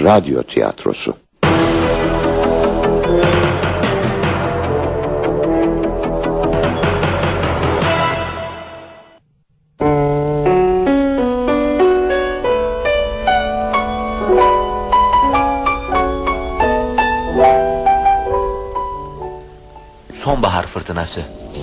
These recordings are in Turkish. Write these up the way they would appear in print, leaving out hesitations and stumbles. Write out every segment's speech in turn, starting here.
radyo tiyatrosu. Sonbahar fırtınası.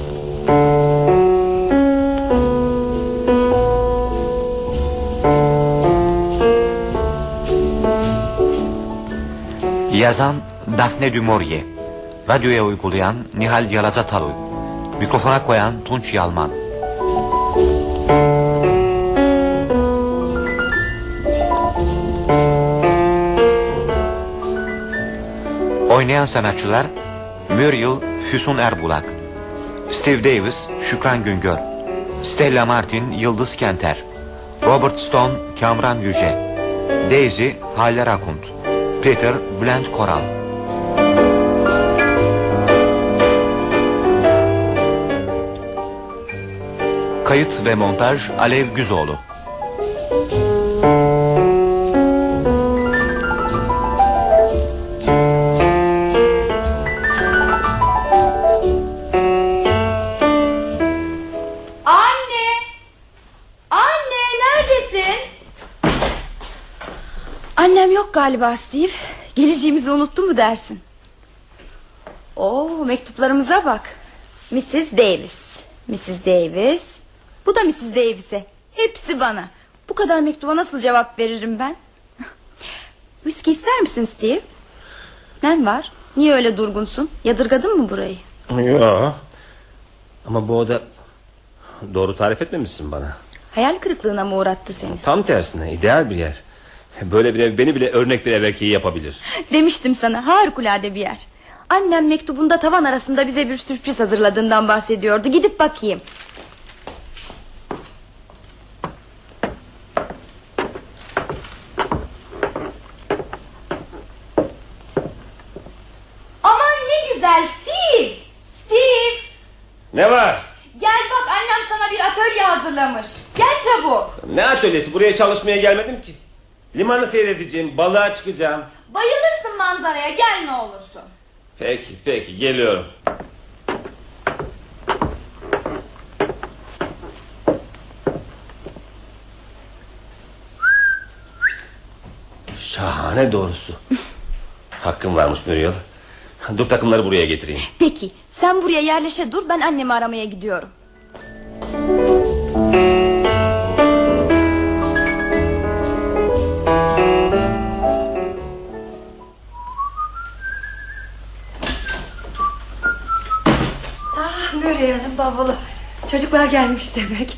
Yazan Daphne du Maurier, radyoya uygulayan Nihal Yalacataluy, mikrofona koyan Tunç Yalman. Oynayan sanatçılar: Muriel Füsun Erbulak, Steve Davis Şükran Güngör, Stella Martin Yıldız Kenter, Robert Stone Kamran Yüce, Daisy Haller Akunt, Peter Bülent Koral. Kayıt ve montaj Alev Güzoğlu. Annem yok galiba Steve. Geleceğimizi unuttu mu dersin? Oo, mektuplarımıza bak. Mrs. Davis, Mrs. Davis. Bu da Mrs. Davis'e. Hepsi bana. Bu kadar mektuba nasıl cevap veririm ben? Whisky ister misin Steve? Ne var? Niye öyle durgunsun? Yadırgadın mı burayı? Yok. Ama bu oda... Doğru tarif etmemişsin bana. Hayal kırıklığına mı uğrattı seni? Tam tersine, ideal bir yer. Böyle bir ev beni bile örnek bir ev erkeği yapabilir. Demiştim sana, harikulade bir yer. Annem mektubunda tavan arasında bize bir sürpriz hazırladığından bahsediyordu. Gidip bakayım. Aman ne güzel Steve. Steve. Ne var? Gel bak, annem sana bir atölye hazırlamış. Gel çabuk. Ne atölyesi? Buraya çalışmaya gelmedim ki. Limanı seyredeceğim, balığa çıkacağım. Bayılırsın manzaraya, gel ne olursun. Peki geliyorum. Şahane doğrusu. Hakkım varmış Muriel. Dur takımları buraya getireyim. Peki sen buraya yerleşe dur, ben annemi aramaya gidiyorum. Muriel'in bavulu. Çocuklar gelmiş demek.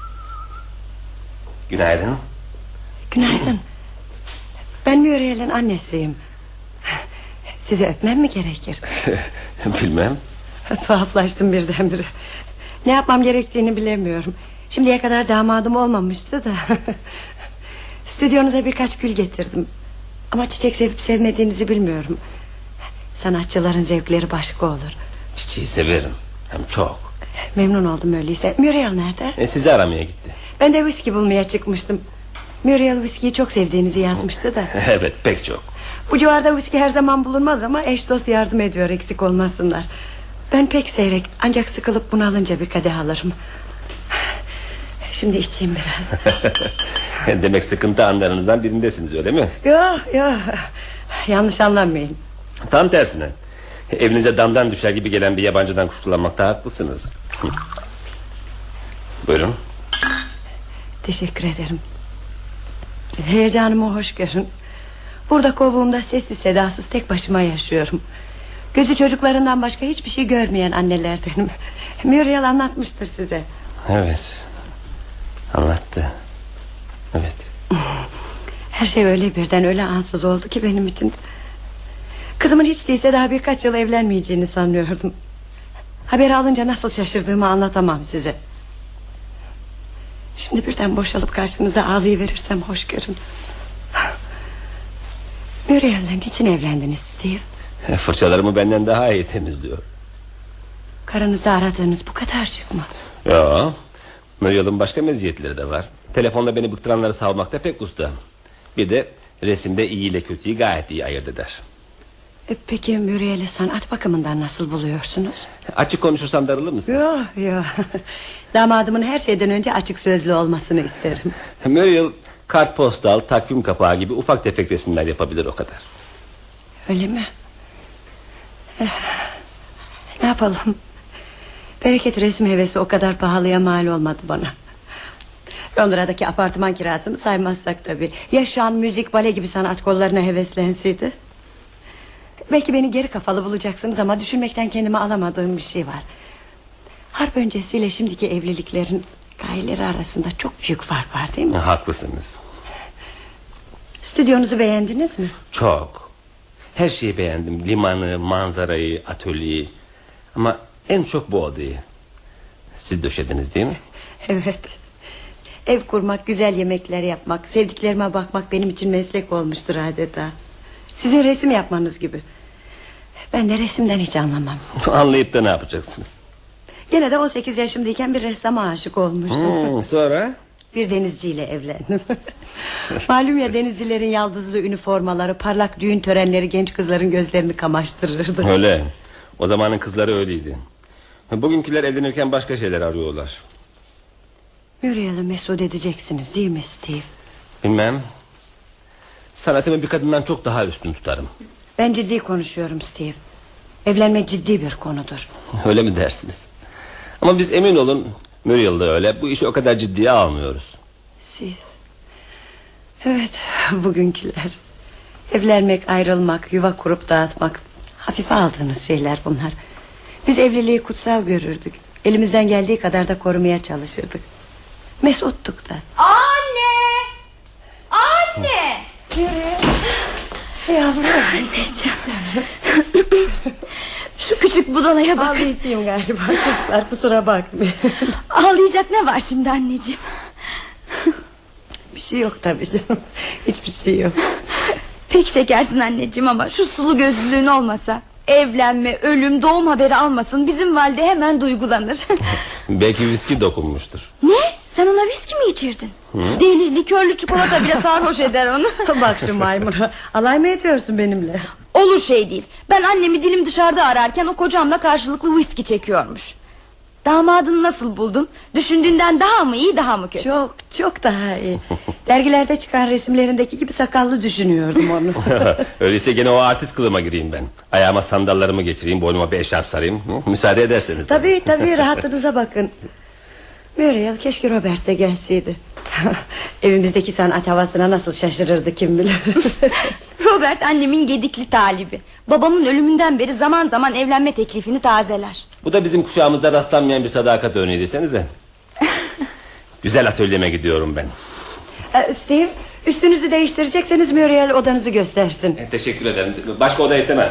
Günaydın. Günaydın. Ben Muriel'in annesiyim. Sizi öpmem mi gerekir? Bilmem. Tuhaflaştım birdenbire. Ne yapmam gerektiğini bilemiyorum. Şimdiye kadar damadım olmamıştı da. Stüdyonuza birkaç gül getirdim. Ama çiçek sevip sevmediğinizi bilmiyorum. Sanatçıların zevkleri başka olur. Çiçeği severim. Hem çok. Memnun oldum öyleyse. Muriel nerede? Sizi aramaya gitti. Ben de whisky bulmaya çıkmıştım. Muriel whisky'yi çok sevdiğinizi yazmıştı da. Evet, pek çok. Bu civarda whisky her zaman bulunmaz ama eş dost yardım ediyor, eksik olmasınlar. Ben pek seyrek, ancak sıkılıp bunalınca bir kadeh alırım. Şimdi içeyim biraz. Demek sıkıntı anlarınızdan birindesiniz, öyle mi? Yok, yanlış anlamayın. Tam tersine. Evinize damdan düşer gibi gelen bir yabancıdan kurtulanmakta haklısınız. Buyurun. Teşekkür ederim. Heyecanımı hoş görün. Burada kovuğumda sessiz sedasız tek başıma yaşıyorum. Gözü çocuklarından başka hiçbir şey görmeyen annelerdenim. Muriel anlatmıştır size. Evet, anlattı. Evet. Her şey öyle birden, öyle ansız oldu ki benim için. Kızımın hiç değilse daha birkaç yıl evlenmeyeceğini sanıyordum. Haberi alınca nasıl şaşırdığımı anlatamam size. Şimdi birden boşalıp karşınıza ağlayıverirsem hoş görün. Muriel'le için evlendiniz Steve? Fırçalarımı benden daha iyi temizliyor. Karınızda aradığınız bu kadar şık mı? Ya, Muriel'in başka meziyetleri de var. Telefonla beni bıktıranları savmakta pek usta. Bir de Resimde iyi ile kötüyü gayet iyi ayırt eder. Peki Muriel'i sanat bakımından nasıl buluyorsunuz? Açık konuşursam darılır mısınız? Yok. Damadımın her şeyden önce açık sözlü olmasını isterim. Muriel kartpostal, takvim kapağı gibi ufak tefek resimler yapabilir, o kadar. Öyle mi? Ne yapalım? Bereket resim hevesi o kadar pahalıya mal olmadı bana. Londra'daki apartman kirasını saymazsak tabii. Yaşam, müzik, bale gibi sanat kollarına heveslenseydi. Belki beni geri kafalı bulacaksınız ama düşünmekten kendime alamadığım bir şey var. Harp öncesiyle şimdiki evliliklerin gayeleri arasında çok büyük fark var, değil mi? Haklısınız. Stüdyonuzu beğendiniz mi? Çok. Her şeyi beğendim. Limanı, manzarayı, atölyeyi. Ama en çok bu odayı. Siz döşediniz değil mi? Evet. Ev kurmak, güzel yemekler yapmak, sevdiklerime bakmak benim için meslek olmuştur adeta. Sizin resim yapmanız gibi. Ben de resimden hiç anlamam. Anlayıp da ne yapacaksınız? Gene de 18 yaşımdayken bir ressama aşık olmuştum. Sonra? Bir denizciyle evlendim. Malum ya, denizcilerin yaldızlı üniformaları, parlak düğün törenleri genç kızların gözlerini kamaştırırdı. Öyle. O zamanın kızları öyleydi. Bugünküler evlenirken başka şeyler arıyorlar. Muriel'i mesut edeceksiniz değil mi Steve? Bilmem. Sanatımı bir kadından çok daha üstün tutarım. Ben ciddi konuşuyorum Steve. Evlenme ciddi bir konudur. Öyle mi dersiniz? Ama biz emin olun, Muriel de öyle. Bu işi o kadar ciddiye almıyoruz. Siz? Evet, bugünküler. Evlenmek, ayrılmak, yuva kurup dağıtmak, hafife aldığınız şeyler bunlar. Biz evliliği kutsal görürdük. Elimizden geldiği kadar da korumaya çalışırdık. Mesuttuk da. Anne! Anne! Yavrum. Anneciğim. Şu küçük budalaya bak. Ağlayacağım galiba, çocuklar, kusura bakmayın. Ağlayacak ne var şimdi anneciğim? Bir şey yok tabii canım. Hiçbir şey yok. Pek şekersin anneciğim ama şu sulu gözlülüğün olmasa, evlenme, ölüm, doğum haberi almasın, bizim valide hemen duygulanır. Belki viski dokunmuştur. Ne? Sen ona viski mi içirdin? Deli, likörlü çikolata bile sarhoş eder onu. Bak şu maymuna, alay mı ediyorsun benimle? Olur şey değil. Ben annemi dilim dışarıda ararken o kocamla karşılıklı viski çekiyormuş. Damadını nasıl buldun? Düşündüğünden daha mı iyi, daha mı kötü? Çok daha iyi. Dergilerde çıkan resimlerindeki gibi sakallı düşünüyordum onu. Öyleyse gene o artist kılığıma gireyim ben. Ayağıma sandallarımı geçireyim, boynuma bir eşarp sarayım. Müsaade ederseniz. Tabii rahatınıza bakın. Muriel, keşke Robert de gelseydi. Evimizdeki sanat havasına nasıl şaşırırdı kim bilir. Robert annemin gedikli talibi. Babamın ölümünden beri zaman zaman evlenme teklifini tazeler. Bu da bizim kuşağımızda rastlanmayan bir sadakat örneği desenize. Güzel atölyeme gidiyorum ben. Steve, üstünüzü değiştirecekseniz Muriel odanızı göstersin. Teşekkür ederim. Başka oda istemem.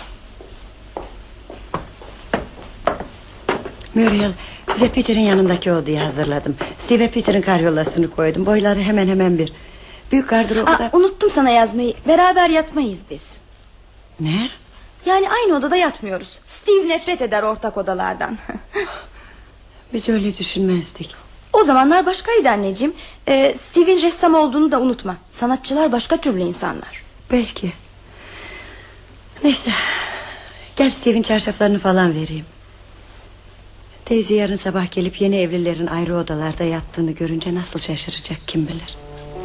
Muriel, size Peter'in yanındaki odayı hazırladım. Steve'e Peter'in karyolasını koydum. Boyları hemen hemen bir. Büyük gardırobu da... Unuttum sana yazmayı. Beraber yatmayız biz. Ne? Yani aynı odada yatmıyoruz. Steve nefret eder ortak odalardan. Biz öyle düşünmezdik. O zamanlar başkaydı anneciğim. Steve'in ressam olduğunu da unutma. Sanatçılar başka türlü insanlar. Belki. Neyse, gel Steve'in çarşaflarını falan vereyim. Teyze yarın sabah gelip yeni evlilerin ayrı odalarda yattığını görünce nasıl şaşıracak kim bilir.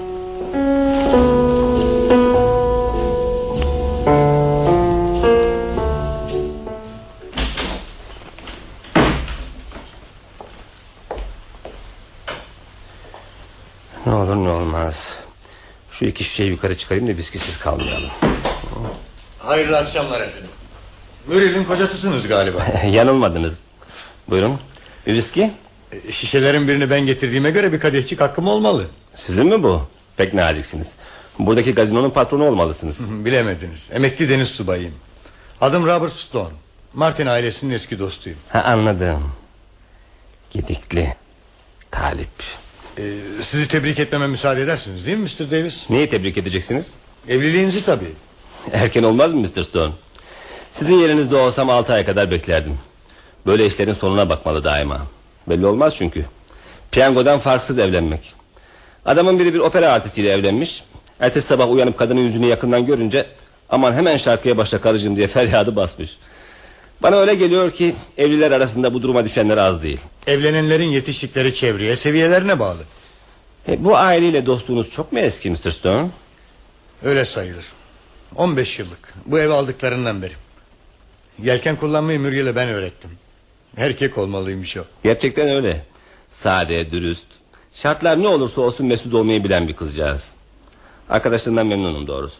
Ne olur ne olmaz. Şu iki şişeyi yukarı çıkarayım da viskisiz kalmayalım. Hayırlı akşamlar efendim. Muriel'in kocasısınız galiba. Yanılmadınız. Buyurun. Bir viski? Şişelerin birini ben getirdiğime göre bir kadehçik hakkım olmalı. Sizin mi bu? Pek naziksiniz. Buradaki gazinonun patronu olmalısınız. Bilemediniz. Emekli deniz subayıyım. Adım Robert Stone. Martin ailesinin eski dostuyum. Anladım. Gedikli talip. Sizi tebrik etmeme müsaade edersiniz değil mi Mr. Davis? Neyi tebrik edeceksiniz? Evliliğinizi tabii. Erken olmaz mı Mr. Stone? Sizin yerinizde olsam 6 ay kadar beklerdim. Böyle işlerin sonuna bakmalı daima. Belli olmaz çünkü. Piyangodan farksız evlenmek. Adamın biri bir opera artistiyle evlenmiş. Ertesi sabah uyanıp kadının yüzünü yakından görünce aman hemen şarkıya başla karıcığım diye feryadı basmış. Bana öyle geliyor ki evliler arasında bu duruma düşenler az değil. Evlenenlerin yetiştikleri çevreye, seviyelerine bağlı. Bu aileyle dostluğunuz çok mu eski Mr. Stone? Öyle sayılır. 15 yıllık. Bu evi aldıklarından beri. Yelken kullanmayı Muriel'e ben öğrettim. Erkek olmalıymış o. Gerçekten öyle. Sade, dürüst. Şartlar ne olursa olsun mesut olmayı bilen bir kızcağız. Arkadaşlarından memnunum doğrusu.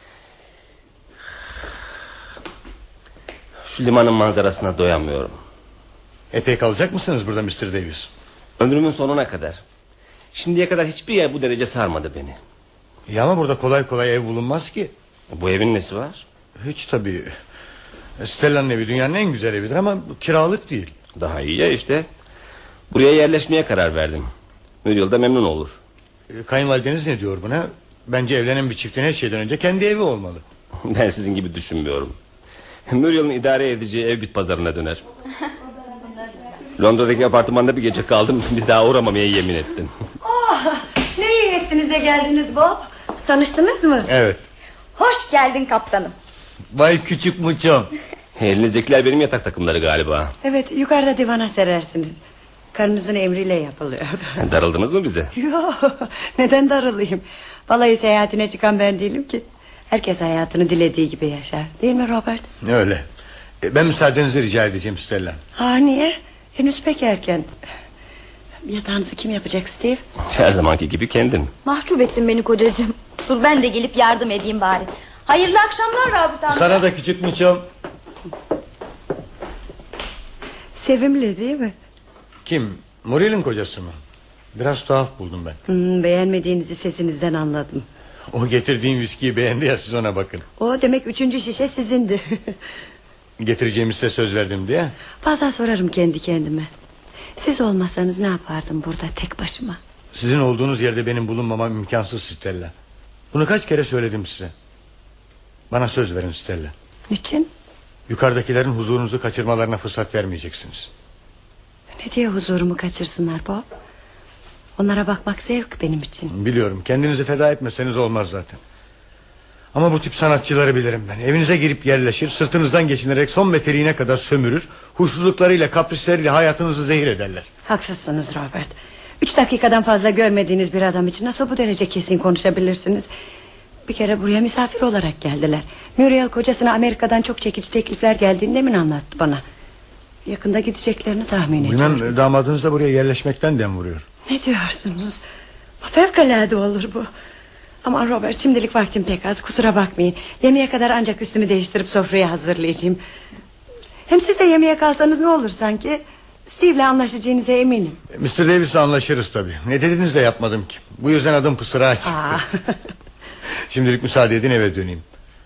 Şu limanın manzarasına doyamıyorum. Epey kalacak mısınız burada Mr. Davis? Ömrümün sonuna kadar. Şimdiye kadar hiçbir yer bu derece sarmadı beni. Ya ama burada kolay kolay ev bulunmaz ki. Bu evin nesi var? Hiç tabii. Stella'nın evi dünyanın en güzel evidir ama kiralık değil. Daha iyi ya işte. Buraya yerleşmeye karar verdim. Muriel da memnun olur. Kayınvalideniz ne diyor buna? Bence evlenen bir çiftin her şeyden önce kendi evi olmalı. Ben sizin gibi düşünmüyorum. Muriel'in idare edeceği ev bit pazarına döner. Londra'daki apartmanda bir gece kaldım. Bir daha uğramamaya yemin ettim. Oh, ne iyi ettiniz de geldiniz Bob. Tanıştınız mı? Evet. Hoş geldin kaptanım. Vay küçük muçom. Elinizdekiler benim yatak takımları galiba. Evet, yukarıda divana serersiniz. Karınızın emriyle yapılıyor. Darıldınız mı bize? Yok, neden darılayım? Balayı seyahatine çıkan ben değilim ki. Herkes hayatını dilediği gibi yaşar. Değil mi Robert? Öyle. Ben müsaadenizi rica edeceğim Stella. Ha, niye? Henüz pek erken. Yatağınızı kim yapacak Steve? Her zamanki gibi kendim. Mahcup ettin beni kocacığım. Dur ben de gelip yardım edeyim bari. Hayırlı akşamlar Rabıt amca. Sana da küçük muçom. Sevimli değil mi? Kim? Muriel'in kocası mı? Biraz tuhaf buldum ben. Beğenmediğinizi sesinizden anladım. O getirdiğin viskiyi beğendi ya, siz ona bakın. O demek 3. şişe sizindi. Getireceğimi size söz verdim diye. Bazen sorarım kendi kendime. Siz olmasanız ne yapardım burada tek başıma? Sizin olduğunuz yerde benim bulunmamam imkansız Stella. Bunu kaç kere söyledim size. Bana söz verin Stella. Niçin? Yukarıdakilerin huzurunuzu kaçırmalarına fırsat vermeyeceksiniz. Ne diye huzurumu kaçırsınlar Bob? Onlara bakmak zevk benim için. Biliyorum, kendinizi feda etmeseniz olmaz zaten. Ama bu tip sanatçıları bilirim ben. Evinize girip yerleşir, sırtınızdan geçinerek son meteliğine kadar sömürür, huysuzluklarıyla, kaprisleriyle hayatınızı zehir ederler. Haksızsınız Robert. 3 dakikadan fazla görmediğiniz bir adam için nasıl bu derece kesin konuşabilirsiniz? Bir kere buraya misafir olarak geldiler. Muriel kocasına Amerika'dan çok çekici teklifler geldiğini demin anlattı bana. Yakında gideceklerini tahmin ediyorum. Bilmem, damadınız da buraya yerleşmekten dem vuruyor. Ne diyorsunuz? Fevkalade olur bu. Aman Robert, şimdilik vaktim pek az, kusura bakmayın. Yemeğe kadar ancak üstümü değiştirip sofrayı hazırlayacağım. Hem siz de yemeğe kalsanız ne olur sanki? Steve'le anlaşacağınıza eminim. Mr. Davis'le anlaşırız tabii. Ne dediniz de yapmadım ki. Bu yüzden adım pısırağa çıktı. Şimdilik müsaade edin, eve döneyim.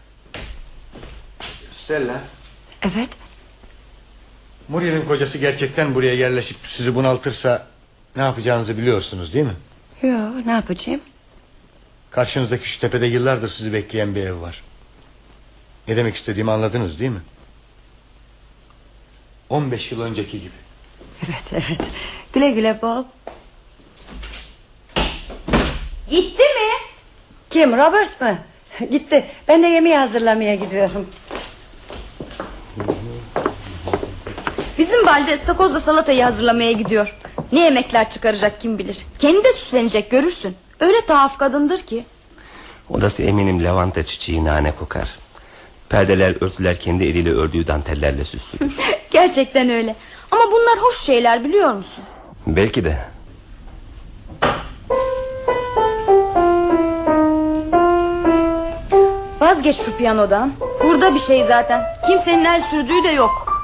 Stella. Evet. Muriel'in kocası gerçekten buraya yerleşip sizi bunaltırsa ne yapacağınızı biliyorsunuz değil mi? Yok, ne yapacağım? Karşınızdaki şu tepede yıllardır sizi bekleyen bir ev var. Ne demek istediğimi anladınız değil mi? 15 yıl önceki gibi. Evet. Güle güle Bob. Gitti mi? Kim, Robert mı? Gitti. Ben de yemeği hazırlamaya gidiyorum. Bizim valide ıstakozla salatayı hazırlamaya gidiyor. Ne yemekler çıkaracak kim bilir. Kendi de süslenecek, görürsün. Öyle tuhaf kadındır ki. Odası eminim lavanta çiçeği, nane kokar. Perdeler, örtüler kendi eliyle ördüğü dantellerle süslüdür. Gerçekten öyle. Ama bunlar hoş şeyler, biliyor musun? Belki de. Vazgeç şu piyanodan. Burada bir şey zaten. Kimsenin el sürdüğü de yok.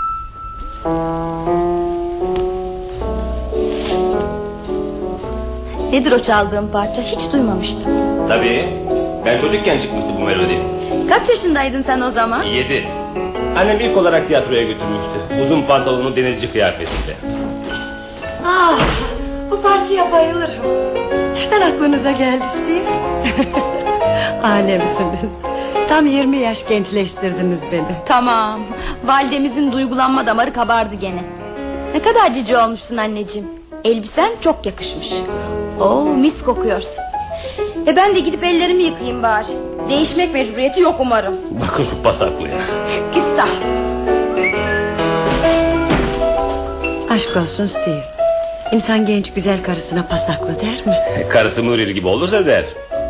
Nedir o çaldığım parça? Hiç duymamıştım. Tabii. Ben çocukken çıkmıştı bu melodi. Kaç yaşındaydın sen o zaman? 7. Annem ilk olarak tiyatroya götürmüştü. Uzun pantolonlu denizci kıyafetinde. Ah, bu parçaya bayılırım. Nereden aklınıza geldi Steve? Alemsiniz. Tam 20 yaş gençleştirdiniz beni. Tamam. Validemizin duygulanma damarı kabardı gene. Ne kadar cici olmuşsun anneciğim. Elbisen çok yakışmış. Oo, mis kokuyorsun. Ben de gidip ellerimi yıkayayım bari. Değişmek mecburiyeti yok umarım. Bakın şu pasaklıya. Küstah. Aşk olsun Steve. İnsan genç güzel karısına pasaklı der mi? Karısı Muriel gibi olursa der.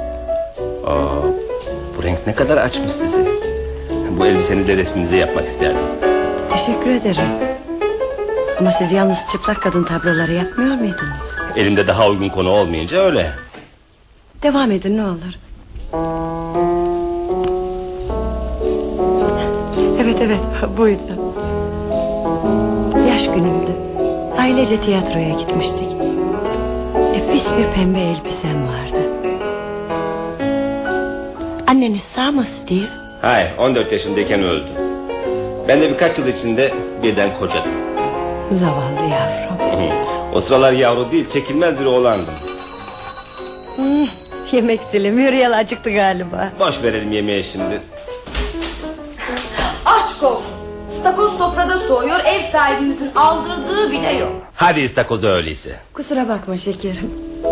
Bu renk ne kadar açmış sizi. Bu elbisenizle resminizi yapmak isterdim. Teşekkür ederim. Ama siz yalnız çıplak kadın tabloları yapmıyor muydunuz? Elimde daha uygun konu olmayınca öyle. Devam edin ne olur. Evet buydu. Yaş günümdü. Ailece tiyatroya gitmiştik. Nefis bir pembe elbisem vardı. Anneniz sağ mı Steve? Hayır, 14 yaşındayken öldü. Ben de birkaç yıl içinde birden kocadım. Zavallı yavrum. O sıralar yavru değil, çekilmez bir oğlandım. Yemek zili Muriel acıktı galiba. Boş verelim yemeği şimdi. Aşk olsun. Stakoz sofrada soğuyor, ev sahibimizin aldırdığı bile yok. Hadi istakozu öyleyse. Kusura bakma şekerim.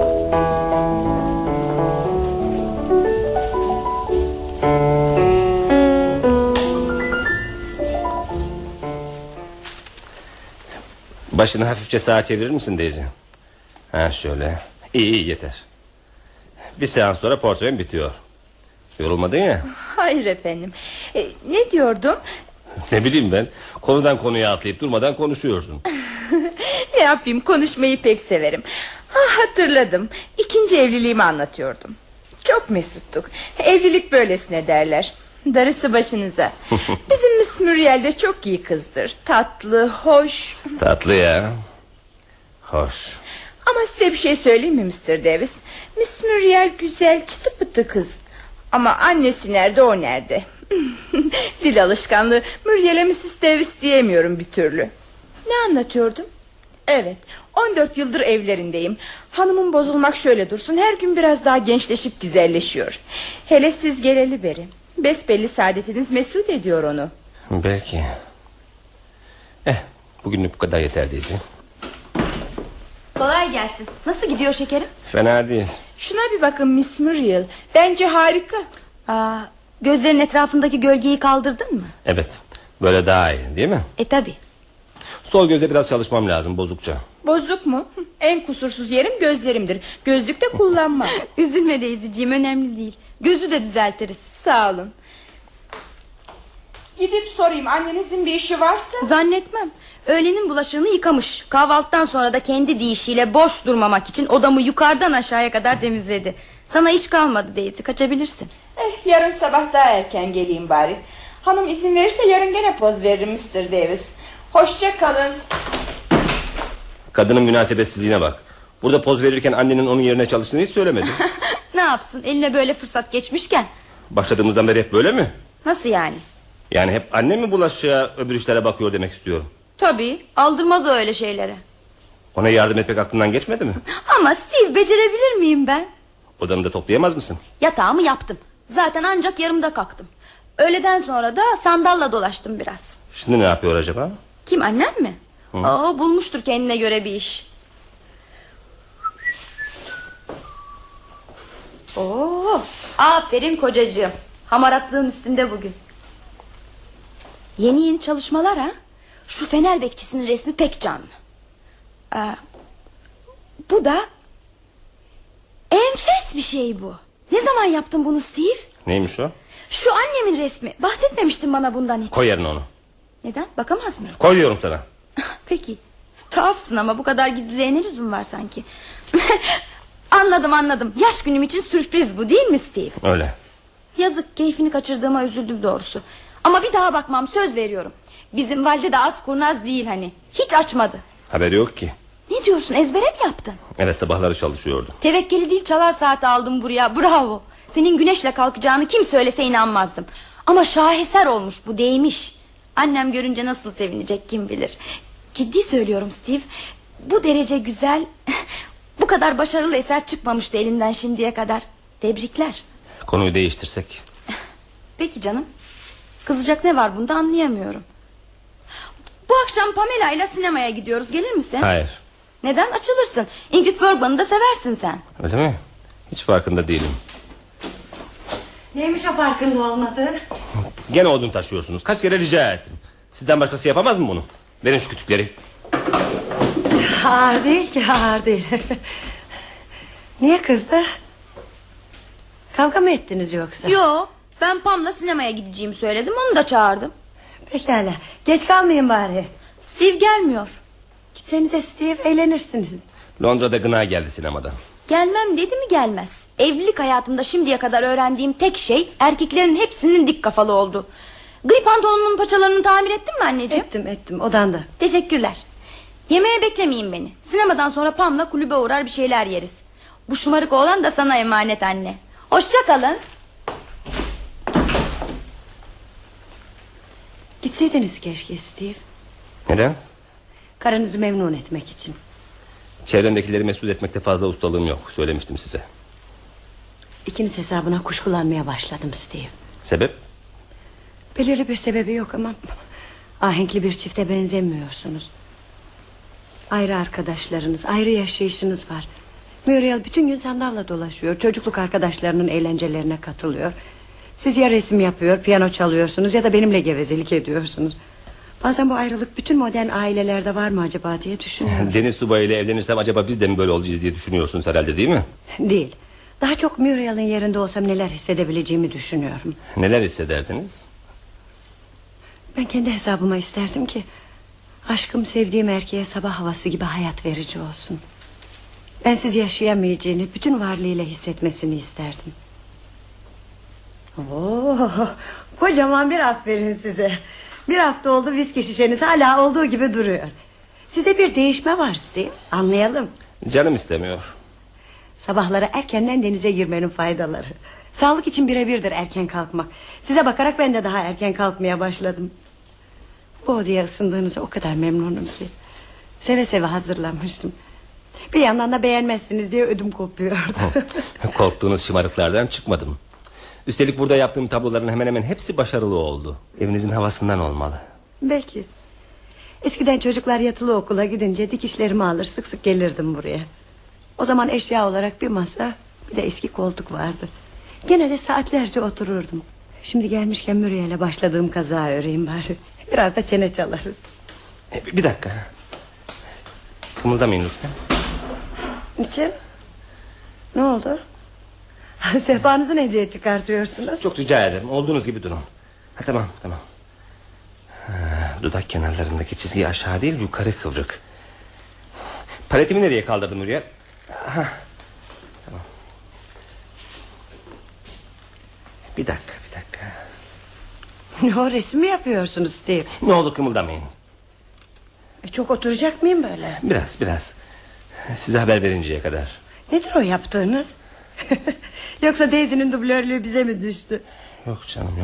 Başını hafifçe sağa çevirir misin Daisy? Ha şöyle. İyi yeter. Bir seans sonra portföyüm bitiyor. Yorulmadın ya. Hayır efendim. Ne diyordum? Ne bileyim ben. Konudan konuya atlayıp durmadan konuşuyorsun. Ne yapayım, konuşmayı pek severim. Hatırladım. 2. evliliğimi anlatıyordum. Çok mesuttuk. Evlilik böylesine derler. Darısı başınıza. Bizim Miss Muriel de çok iyi kızdır. Tatlı, hoş. Tatlı ya. Hoş. Ama size bir şey söyleyeyim mi Mr. Davis? Miss Muriel güzel, çıtı pıtı kız. Ama annesi nerede, o nerede? Dil alışkanlığı. Muriel'e Mrs. Davis diyemiyorum bir türlü. Ne anlatıyordum? Evet, 14 yıldır evlerindeyim. Hanımım bozulmak şöyle dursun, her gün biraz daha gençleşip güzelleşiyor. Hele siz geleli beri. Besbelli saadetiniz mesut ediyor onu. Belki. Bugünlük bu kadar yeter Daisy. Kolay gelsin. Nasıl gidiyor şekerim? Fena değil. Şuna bir bakın Miss Muriel. Bence harika. Gözlerin etrafındaki gölgeyi kaldırdın mı? Evet. Böyle daha iyi değil mi? Tabi. Sol gözde biraz çalışmam lazım, bozukça. Bozuk mu? En kusursuz yerim gözlerimdir. Gözlük de kullanmam. Üzülme Daisy'ciğim, önemli değil. Gözü de düzeltiriz. Sağ olun. Gidip sorayım, annenizin bir işi varsa. Zannetmem. Öğlenin bulaşığını yıkamış. Kahvaltıdan sonra da kendi deyişiyle boş durmamak için odamı yukarıdan aşağıya kadar temizledi. Sana iş kalmadı Daisy, kaçabilirsin. Yarın sabah daha erken geleyim bari. Hanım izin verirse yarın gene poz veririm Mr. Davis. Hoşça kalın. Kadının münasebetsizliğine bak. Burada poz verirken annenin onun yerine çalıştığını hiç söylemedi. Ne yapsın, eline böyle fırsat geçmişken. Başladığımızdan beri hep böyle mi? Nasıl yani? Yani hep annem mi bulaşığa, öbür işlere bakıyor demek istiyorum. Tabii, aldırmaz o öyle şeylere. Ona yardım etmek aklından geçmedi mi? Ama Steve, becerebilir miyim ben? Odamı da toplayamaz mısın? Yatağımı yaptım. Zaten ancak yarımda kalktım. Öğleden sonra da sandalla dolaştım biraz. Şimdi ne yapıyor acaba? Kim, annem mi? Bulmuştur kendine göre bir iş. Aferin kocacığım. Hamaratlığın üstünde bugün. Yeni çalışmalar ha? Şu fener bekçisinin resmi pek canlı. Bu da enfes bir şey bu. Ne zaman yaptın bunu Steve? Neymiş o? Şu annemin resmi. Bahsetmemiştin bana bundan hiç. Koy yerine onu. Neden? Bakamaz mıyım? Koy diyorum sana. Peki. Tuhafsın ama bu kadar gizliliğe ne lüzum var sanki? Anladım. Yaş günüm için sürpriz bu, değil mi Steve? Öyle. Yazık, keyfini kaçırdığıma üzüldüm doğrusu. Ama bir daha bakmam, söz veriyorum. Bizim valide de az kurnaz değil hani. Hiç açmadı. Haberi yok ki. Ne diyorsun, ezbere mi yaptın? Evet, sabahları çalışıyordu. Tevekkeli değil, çalar saati aldım buraya, bravo. Senin güneşle kalkacağını kim söylese inanmazdım. Ama şaheser olmuş bu, değmiş. Annem görünce nasıl sevinecek kim bilir. Ciddi söylüyorum Steve. Bu derece güzel, bu kadar başarılı eser çıkmamıştı elinden şimdiye kadar. Tebrikler. Konuyu değiştirsek. Peki canım. Kızacak ne var bunda, anlayamıyorum. Bu akşam Pamela ile sinemaya gidiyoruz, gelir misin? Hayır. Neden? Açılırsın. Ingrid Bergman'ı da seversin sen. Öyle mi? Hiç farkında değilim. Neymiş o farkında olmadığın? Gene odun taşıyorsunuz. Kaç kere rica ettim. Sizden başkası yapamaz mı bunu? Verin şu kütükleri. Ağır değil ki, ağır değil. Niye kızdı? Kavga mı ettiniz yoksa? Yo, ben Pam'la sinemaya gideceğimi söyledim, onu da çağırdım. Pekala, geç kalmayın bari. Steve gelmiyor. Gitsenize Steve, eğlenirsiniz. Londra'da gına geldi sinemadan. Gelmem dedi mi gelmez. Evlilik hayatımda şimdiye kadar öğrendiğim tek şey erkeklerin hepsinin dik kafalı oldu. Gri pantolonunun paçalarını tamir ettin mi anneciğim? Ettim, odanda. Teşekkürler. Yemeğe beklemeyin beni. Sinemadan sonra Pam'la kulübe uğrar bir şeyler yeriz. Bu şımarık oğlan da sana emanet anne. Hoşça kalın. Gitseydiniz keşke Steve. Neden? Karınızı memnun etmek için. Çevrendekileri mesut etmekte fazla ustalığım yok. Söylemiştim size. İkiniz hesabına kuşkulanmaya başladım Steve. Sebep? Belirli bir sebebi yok ama ahenkli bir çifte benzemiyorsunuz. Ayrı arkadaşlarınız, ayrı yaşayışınız var. Muriel bütün gün sandalla dolaşıyor. Çocukluk arkadaşlarının eğlencelerine katılıyor. Siz ya resim yapıyor, piyano çalıyorsunuz ya da benimle gevezelik ediyorsunuz. Bazen bu ayrılık bütün modern ailelerde var mı acaba diye düşünüyorum. Deniz subayı ile evlenirsem acaba biz de mi böyle olacağız diye düşünüyorsunuz herhalde, değil mi? Değil. Daha çok Muriel'in yerinde olsam neler hissedebileceğimi düşünüyorum. Neler hissederdiniz? Ben kendi hesabıma isterdim ki aşkım sevdiğim erkeğe sabah havası gibi hayat verici olsun. Bensiz yaşayamayacağını bütün varlığıyla hissetmesini isterdim. Oo, kocaman bir aferin size. Bir hafta oldu viski şişeniz hala olduğu gibi duruyor. Sizde bir değişme var Steve, anlayalım. Canım istemiyor. Sabahları erkenden denize girmenin faydaları. Sağlık için birebirdir erken kalkmak. Size bakarak ben de daha erken kalkmaya başladım. Bu odaya ısındığınıza o kadar memnunum ki. Seve seve hazırlanmıştım. Bir yandan da beğenmezsiniz diye ödüm kopuyordu. Korktuğunuz şımarıklardan çıkmadım. Üstelik burada yaptığım tabloların hemen hemen hepsi başarılı oldu. Evinizin havasından olmalı. Belki. Eskiden çocuklar yatılı okula gidince dikişlerimi alır sık sık gelirdim buraya. O zaman eşya olarak bir masa, bir de eski koltuk vardı. Gene de saatlerce otururdum. Şimdi gelmişken Muriel'e başladığım kazağı öreyim bari. Biraz da çene çalarız. Bir dakika. Kımıldamayın lütfen. Niçin? Ne oldu? Sehpanızı ne diye çıkartıyorsunuz? Çok rica ederim, olduğunuz gibi durun. Tamam. Dudak kenarlarındaki çizgi aşağı değil, yukarı kıvrık. Paletimi nereye kaldırdın Muriel? Tamam. Bir dakika. Ne o, resim mi yapıyorsunuz Steve? Ne olur kımıldamayın. Çok oturacak mıyım böyle? Biraz. Size haber verinceye kadar. Nedir o yaptığınız? Yoksa Daisy'nin dublörlüğü bize mi düştü? Yok canım.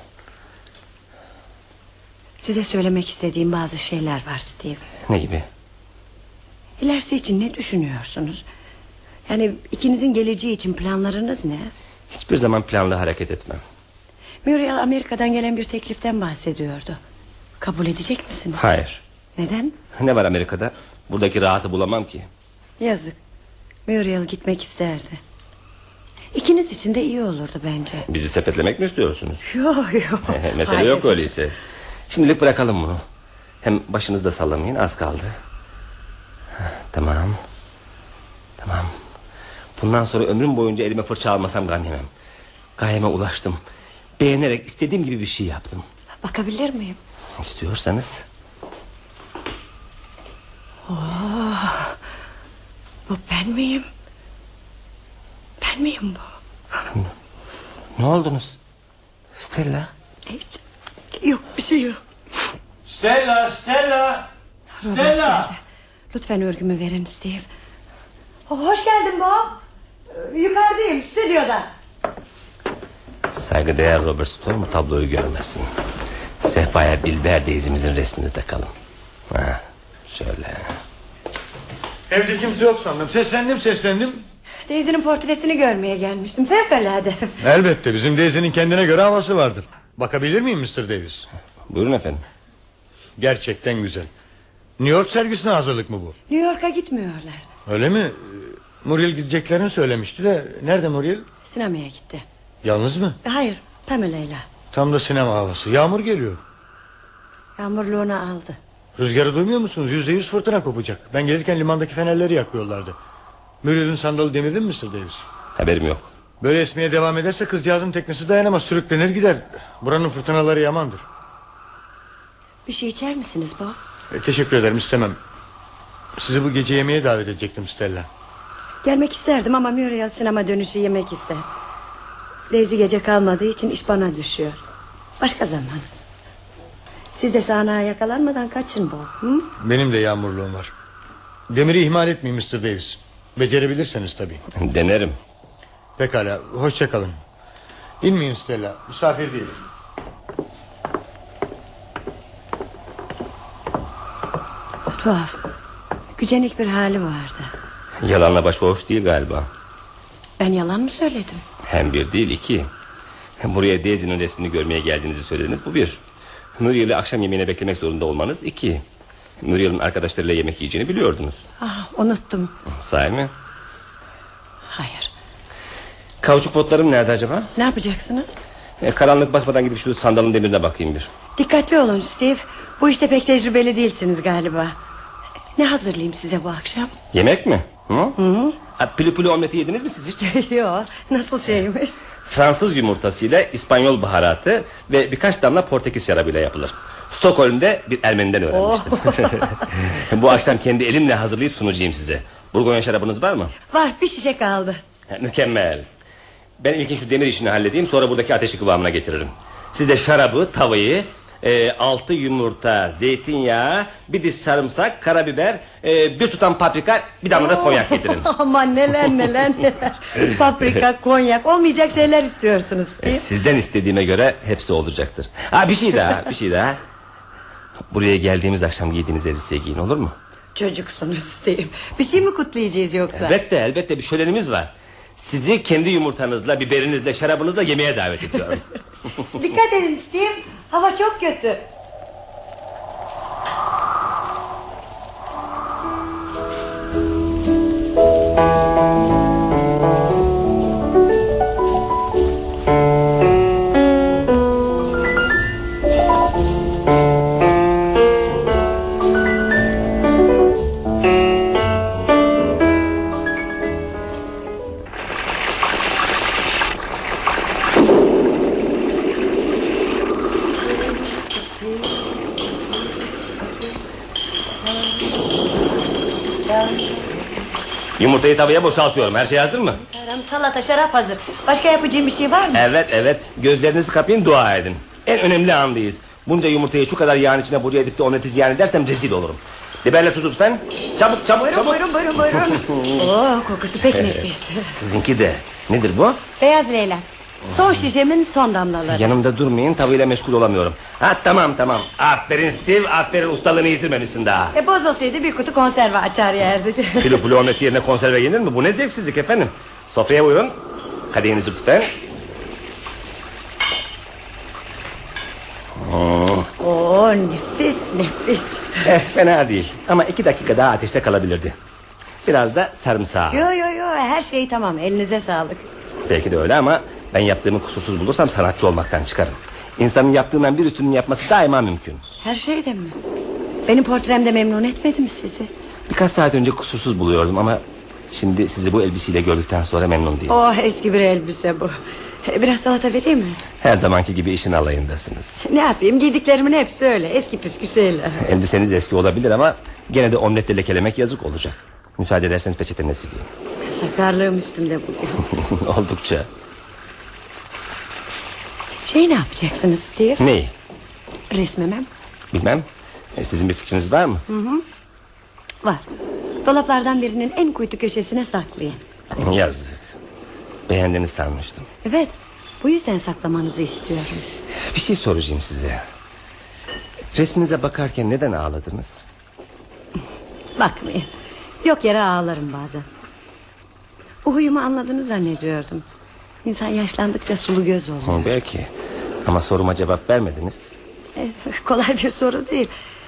Size söylemek istediğim bazı şeyler var Steve. Ne gibi? İlerisi için ne düşünüyorsunuz? Yani ikinizin geleceği için planlarınız ne? Hiçbir zaman planlı hareket etmem. Muriel Amerika'dan gelen bir tekliften bahsediyordu. Kabul edecek misiniz? Hayır. Neden? Ne var Amerika'da? Buradaki rahatı bulamam ki. Yazık. Muriel gitmek isterdi. İkiniz için de iyi olurdu bence. Bizi sepetlemek mi istiyorsunuz? Yok. Mesele Hayır. yok öyleyse. Şimdilik bırakalım bunu. Hem başınızda sallamayın, az kaldı. Tamam. Bundan sonra ömrüm boyunca elime fırça almasam gam yemem. Gayeme ulaştım. Beğenerek istediğim gibi bir şey yaptım. Bakabilir miyim? İstiyorsanız. Bu ben miyim? Ben miyim bu? Ne oldunuz? Stella. Hiç. Yok, bir şey yok. Stella. Lütfen örgümü verin Steve. Hoş geldin Bob. Yukarıdayım, stüdyoda. Saygıdeğer Robert Storm tabloyu görmesin. Sehpaya Dilber Daisy'mizin resmini takalım. Şöyle. Evde kimse yok sandım. Seslendim. Daisy'nin portresini görmeye gelmiştim. Fevkalade. Elbette bizim Daisy'nin kendine göre havası vardır. Bakabilir miyim Mr. Davis? Buyurun efendim. Gerçekten güzel. New York sergisine hazırlık mı bu? New York'a gitmiyorlar. Öyle mi? Muriel gideceklerini söylemişti de. Nerede Muriel? Sinemaya gitti. Yalnız mı? Hayır, Pamela'yla. Tam da sinema havası. Yağmur geliyor. Yağmurluğunu aldı. Rüzgarı duymuyor musunuz? %100 fırtına kopacak. Ben gelirken limandaki fenerleri yakıyorlardı. Muriel'in sandalı demirdin mi Mr. Davis? Haberim yok. Böyle esmeye devam ederse kızcağızın teknesi dayanamaz, sürüklenir gider. Buranın fırtınaları yamandır. Bir şey içer misiniz Bob? Teşekkür ederim, istemem. Sizi bu gece yemeğe davet edecektim Stella. Gelmek isterdim ama Muriel sinema dönüşü yemek ister. Daisy gece kalmadığı için iş bana düşüyor. Başka zaman. Siz de sahnağa yakalanmadan kaçın Bob. Hı? Benim de yağmurluğum var. Demiri ihmal etmeyin Mr. Davis. Becerebilirseniz tabii. Denerim. Pekala, hoşça kalın. İnmeyin Stella, misafir değilim. Tuhaf. Gücenik bir hali vardı. Yalanla başı hoş değil galiba. Ben yalan mı söyledim? Hem bir değil, iki. Buraya Daisy'nin resmini görmeye geldiğinizi söylediniz, bu bir. Muriel'i akşam yemeğine beklemek zorunda olmanız, iki. Muriel'in arkadaşlarıyla yemek yiyeceğini biliyordunuz. Unuttum. Sahi mi? Hayır. Kauçuk botlarım nerede acaba? Ne yapacaksınız? Karanlık basmadan gidip şu sandalın demirine bakayım bir. Dikkatli olun Steve. Bu işte pek tecrübeli değilsiniz galiba. Ne hazırlayayım size bu akşam? Yemek mi? Hı? Pülü pülü omleti yediniz mi siz hiç? Yok, nasıl şeymiş? Fransız yumurtasıyla İspanyol baharatı ve birkaç damla Portekiz şarabıyla yapılır. Stockholm'de bir Ermeniden öğrenmiştim. Bu akşam kendi elimle hazırlayıp sunacağım size. Burgonya şarabınız var mı? Var, bir şişe kaldı. Mükemmel. Ben ilkin şu demir işini halledeyim, sonra buradaki ateşi kıvamına getiririm. Siz de şarabı, tavayı, 6 yumurta, zeytinyağı, bir diş sarımsak, karabiber, bir tutam paprika, bir damla da konyak getirin. Aman neler. Paprika, konyak, olmayacak şeyler istiyorsunuz Steve. Sizden istediğime göre hepsi olacaktır. Bir şey daha. Buraya geldiğimiz akşam giydiğiniz elbiseyi giyin, olur mu? Çocuksunuz Steve. Bir şey mi kutlayacağız yoksa? Elbette bir şölenimiz var. Sizi kendi yumurtanızla, biberinizle, şarabınızla yemeğe davet ediyorum. Dikkat edin Steve. Hava çok kötü. Yumurtayı tavaya boşaltıyorum. Her şey hazır mı? Salata, şarap hazır. Başka yapacağım bir şey var mı? Evet. Gözlerinizi kapayın, dua edin. En önemli andayız. Bunca yumurtayı şu kadar yağın içine boca edip de omleti ziyan edersem rezil olurum. Biberle tuz lütfen. Çabuk. Buyurun. Kokusu pek nefis. Sizinki de. Nedir bu? Beyaz Leyla. Son şişemin son damlaları. Yanımda durmayın, tavayla meşgul olamıyorum. Tamam. Aferin Steve, aferin, ustalığını yitirmemişsin daha. Bozulsaydı bir kutu konserve açar yerdik. Pülü omleti yerine konserve yenir mi? Bu ne zevksizlik efendim. Sofraya buyurun. Kadehinizi lütfen. Nefis. Fena değil. Ama 2 dakika daha ateşte kalabilirdi. Biraz da sarımsağı. Yo, her şey tamam, elinize sağlık. Belki de öyle ama ben yaptığımı kusursuz bulursam sanatçı olmaktan çıkarım. İnsanın yaptığından bir üstünün yapması daima mümkün. Her şeyde mi? Benim portremde memnun etmedi mi sizi? Birkaç saat önce kusursuz buluyordum ama şimdi sizi bu elbiseyle gördükten sonra memnun değilim. Eski bir elbise bu. Biraz salata vereyim mi? Her zamanki gibi işin alayındasınız. Ne yapayım, giydiklerimin hepsi öyle, eski püskü şeyler. Elbiseniz eski olabilir ama gene de omletle lekelemek yazık olacak. Müsaade ederseniz peçetenle sileyim. Sakarlığım üstümde bugün. Oldukça. Ne yapacaksınız Steve? Neyi? Resmimem. Bilmem. Sizin bir fikriniz var mı? Var. Dolaplardan birinin en kuytu köşesine saklayın. Yazık. Beğendiğini sanmıştım. Evet, bu yüzden saklamanızı istiyorum. Bir şey soracağım size. Resminize bakarken neden ağladınız? Bakmayın. Yok yere ağlarım bazen. Bu huyumu anladığını zannediyordum. İnsan yaşlandıkça sulu göz olur. Belki. Ama soruma cevap vermediniz. Kolay bir soru değil.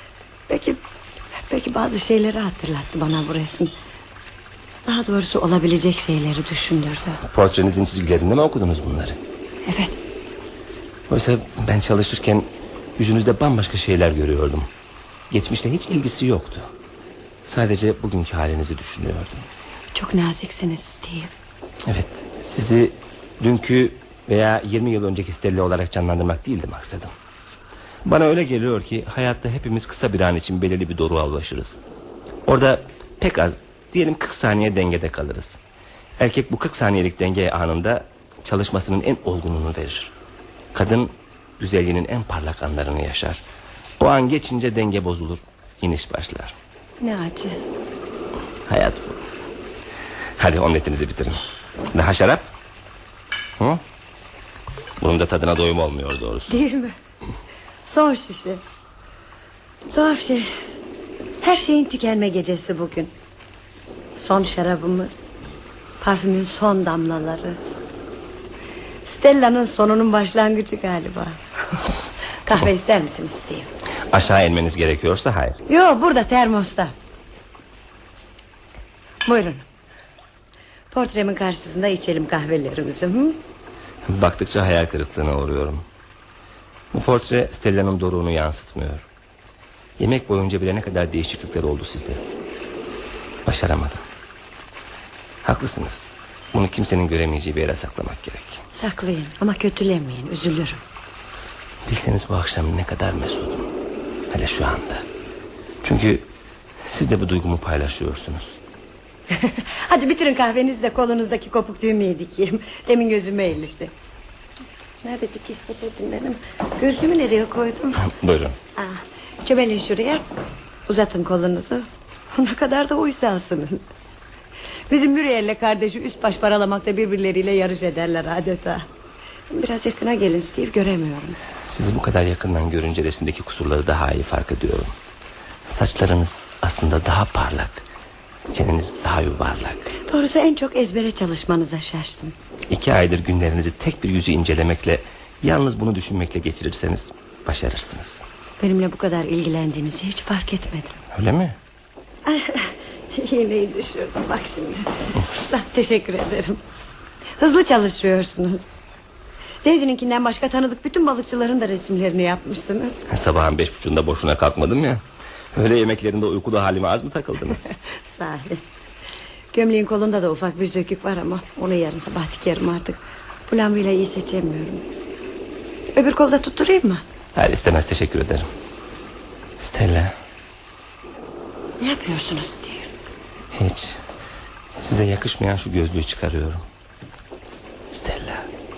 Belki bazı şeyleri hatırlattı bana bu resim. Daha doğrusu olabilecek şeyleri düşündürdü. Portrenizin çizgilerinde mi okudunuz bunları? Evet. Oysa ben çalışırken yüzünüzde bambaşka şeyler görüyordum. Geçmişle hiç ilgisi yoktu. Sadece bugünkü halinizi düşünüyordum. Çok naziksiniz Steve. Evet, sizi dünkü veya 20 yıl önceki Stella olarak canlandırmak değildi maksadım. Bana öyle geliyor ki hayatta hepimiz kısa bir an için belirli bir doruğa ulaşırız. Orada pek az, diyelim 40 saniye dengede kalırız. Erkek bu 40 saniyelik denge anında çalışmasının en olgunluğunu verir. Kadın güzelliğinin en parlak anlarını yaşar. O an geçince denge bozulur, iniş başlar. Ne acı. Hayat bu. Hadi omletinizi bitirin. Daha şarap? Hı? Bunun da tadına doyum olmuyor doğrusu. Değil mi? Son şişe. Tuhaf şey. Her şeyin tükenme gecesi bugün. Son şarabımız. Parfümün son damlaları. Stella'nın sonunun başlangıcı galiba. Kahve ister misiniz Steve? Aşağı inmeniz gerekiyorsa hayır. Yok, burada termosta. Buyurun. Portremin karşısında içelim kahvelerimizi. Hı? Baktıkça hayal kırıklığına uğruyorum. Bu portre Stella'nın doruğunu yansıtmıyor. Yemek boyunca bile ne kadar değişiklikler oldu sizde. Başaramadım. Haklısınız. Bunu kimsenin göremeyeceği bir yere saklamak gerek. Saklayın ama kötülemeyin, üzülürüm. Bilseniz bu akşam ne kadar mesudum. Hele şu anda. Çünkü siz de bu duygumu paylaşıyorsunuz. Hadi bitirin kahvenizi de kolunuzdaki kopuk düğmeyi dikeyim. Demin gözüme ilişti. Nerede dikiş sepetim benim? Gözlüğümü nereye koydum? Buyurun. Çömelin şuraya. Uzatın kolunuzu. Ne kadar da uysalsınız. Bizim Muriel'le kardeşi üst baş paralamakta birbirleriyle yarış ederler adeta. Biraz yakına gelin Steve, göremiyorum. Sizi bu kadar yakından görünce resimdeki kusurları daha iyi fark ediyorum. Saçlarınız aslında daha parlak. Çeneniz daha yuvarlak. Doğrusu en çok ezbere çalışmanıza şaştım. 2 aydır günlerinizi tek bir yüzü incelemekle, yalnız bunu düşünmekle geçirirseniz başarırsınız. Benimle bu kadar ilgilendiğinizi hiç fark etmedim. Öyle mi? İğneyi düşürdüm bak şimdi. Teşekkür ederim. Hızlı çalışıyorsunuz. Deniz'inkinden başka tanıdık bütün balıkçıların da resimlerini yapmışsınız. Sabahın 5.30'da boşuna kalkmadım ya. Öğle yemeklerinde uykulu halime az mı takıldınız? Sahi. Gömleğin kolunda da ufak bir sökük var ama onu yarın sabah dikerim artık. Bu lambıyla iyi seçemiyorum. Öbür kolda tutturayım mı? Hayır, istemez, teşekkür ederim. Stella. Ne yapıyorsunuz Steve? Hiç. Size yakışmayan şu gözlüğü çıkarıyorum. Stella.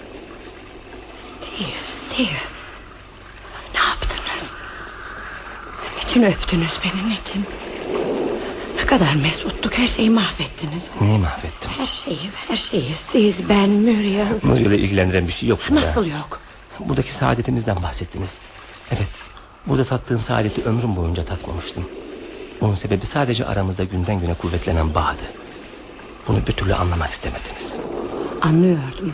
Steve. Ne yaptınız? Niçin öptünüz beni, niçin? Ne kadar mesuttuk, her şeyi mahvettiniz. Neyi mahvettim? Her şeyi. Siz, ben, Muriel. Muriel'i ilgilendiren bir şey yok burada. Nasıl yok? Buradaki saadetimizden bahsettiniz. Evet, burada tattığım saadeti ömrüm boyunca tatmamıştım. Bunun sebebi sadece aramızda günden güne kuvvetlenen bağdı. Bunu bir türlü anlamak istemediniz. Anlıyordum.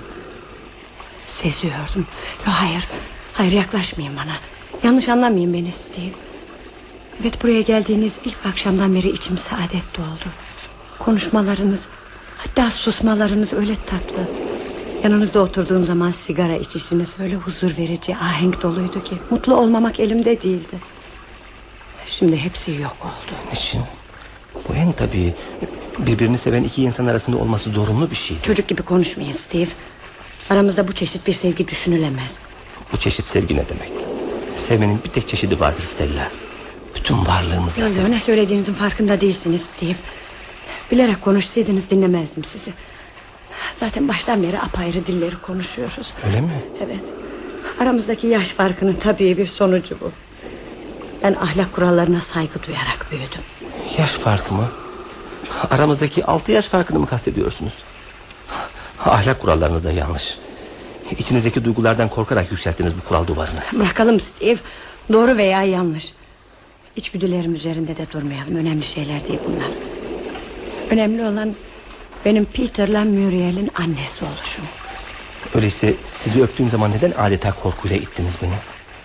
Seziyordum. Yo, hayır yaklaşmayın bana. Yanlış anlamayın beni Steve. Evet, buraya geldiğiniz ilk akşamdan beri içim saadet doldu. Konuşmalarınız, hatta susmalarınız öyle tatlı. Yanınızda oturduğum zaman sigara içişiniz öyle huzur verici, ahenk doluydu ki mutlu olmamak elimde değildi. Şimdi hepsi yok oldu. Niçin? Bu en tabii, birbirini seven iki insan arasında olması zorunlu bir şey. Çocuk gibi konuşmayın Steve. Aramızda bu çeşit bir sevgi düşünülemez. Bu çeşit sevgi ne demek? Sevmenin bir tek çeşidi vardır Stella. Bütün varlığımızla sevmek. Ne söylediğinizin farkında değilsiniz Steve. Bilerek konuşsaydınız dinlemezdim sizi. Zaten baştan beri apayrı dilleri konuşuyoruz. Öyle mi? Evet. Aramızdaki yaş farkının tabii bir sonucu bu. Ben ahlak kurallarına saygı duyarak büyüdüm. Yaş farkı mı? Aramızdaki 6 yaş farkını mı kastediyorsunuz? Ahlak kurallarınız da yanlış. İçinizdeki duygulardan korkarak yükselttiniz bu kural duvarını. Bırakalım Steve. Doğru veya yanlış. İçgüdülerim üzerinde de durmayalım. Önemli şeyler değil bunlar. Önemli olan benim Peter'la Muriel'in annesi oluşum. Öyleyse sizi öptüğüm zaman neden adeta korkuyla ittiniz beni?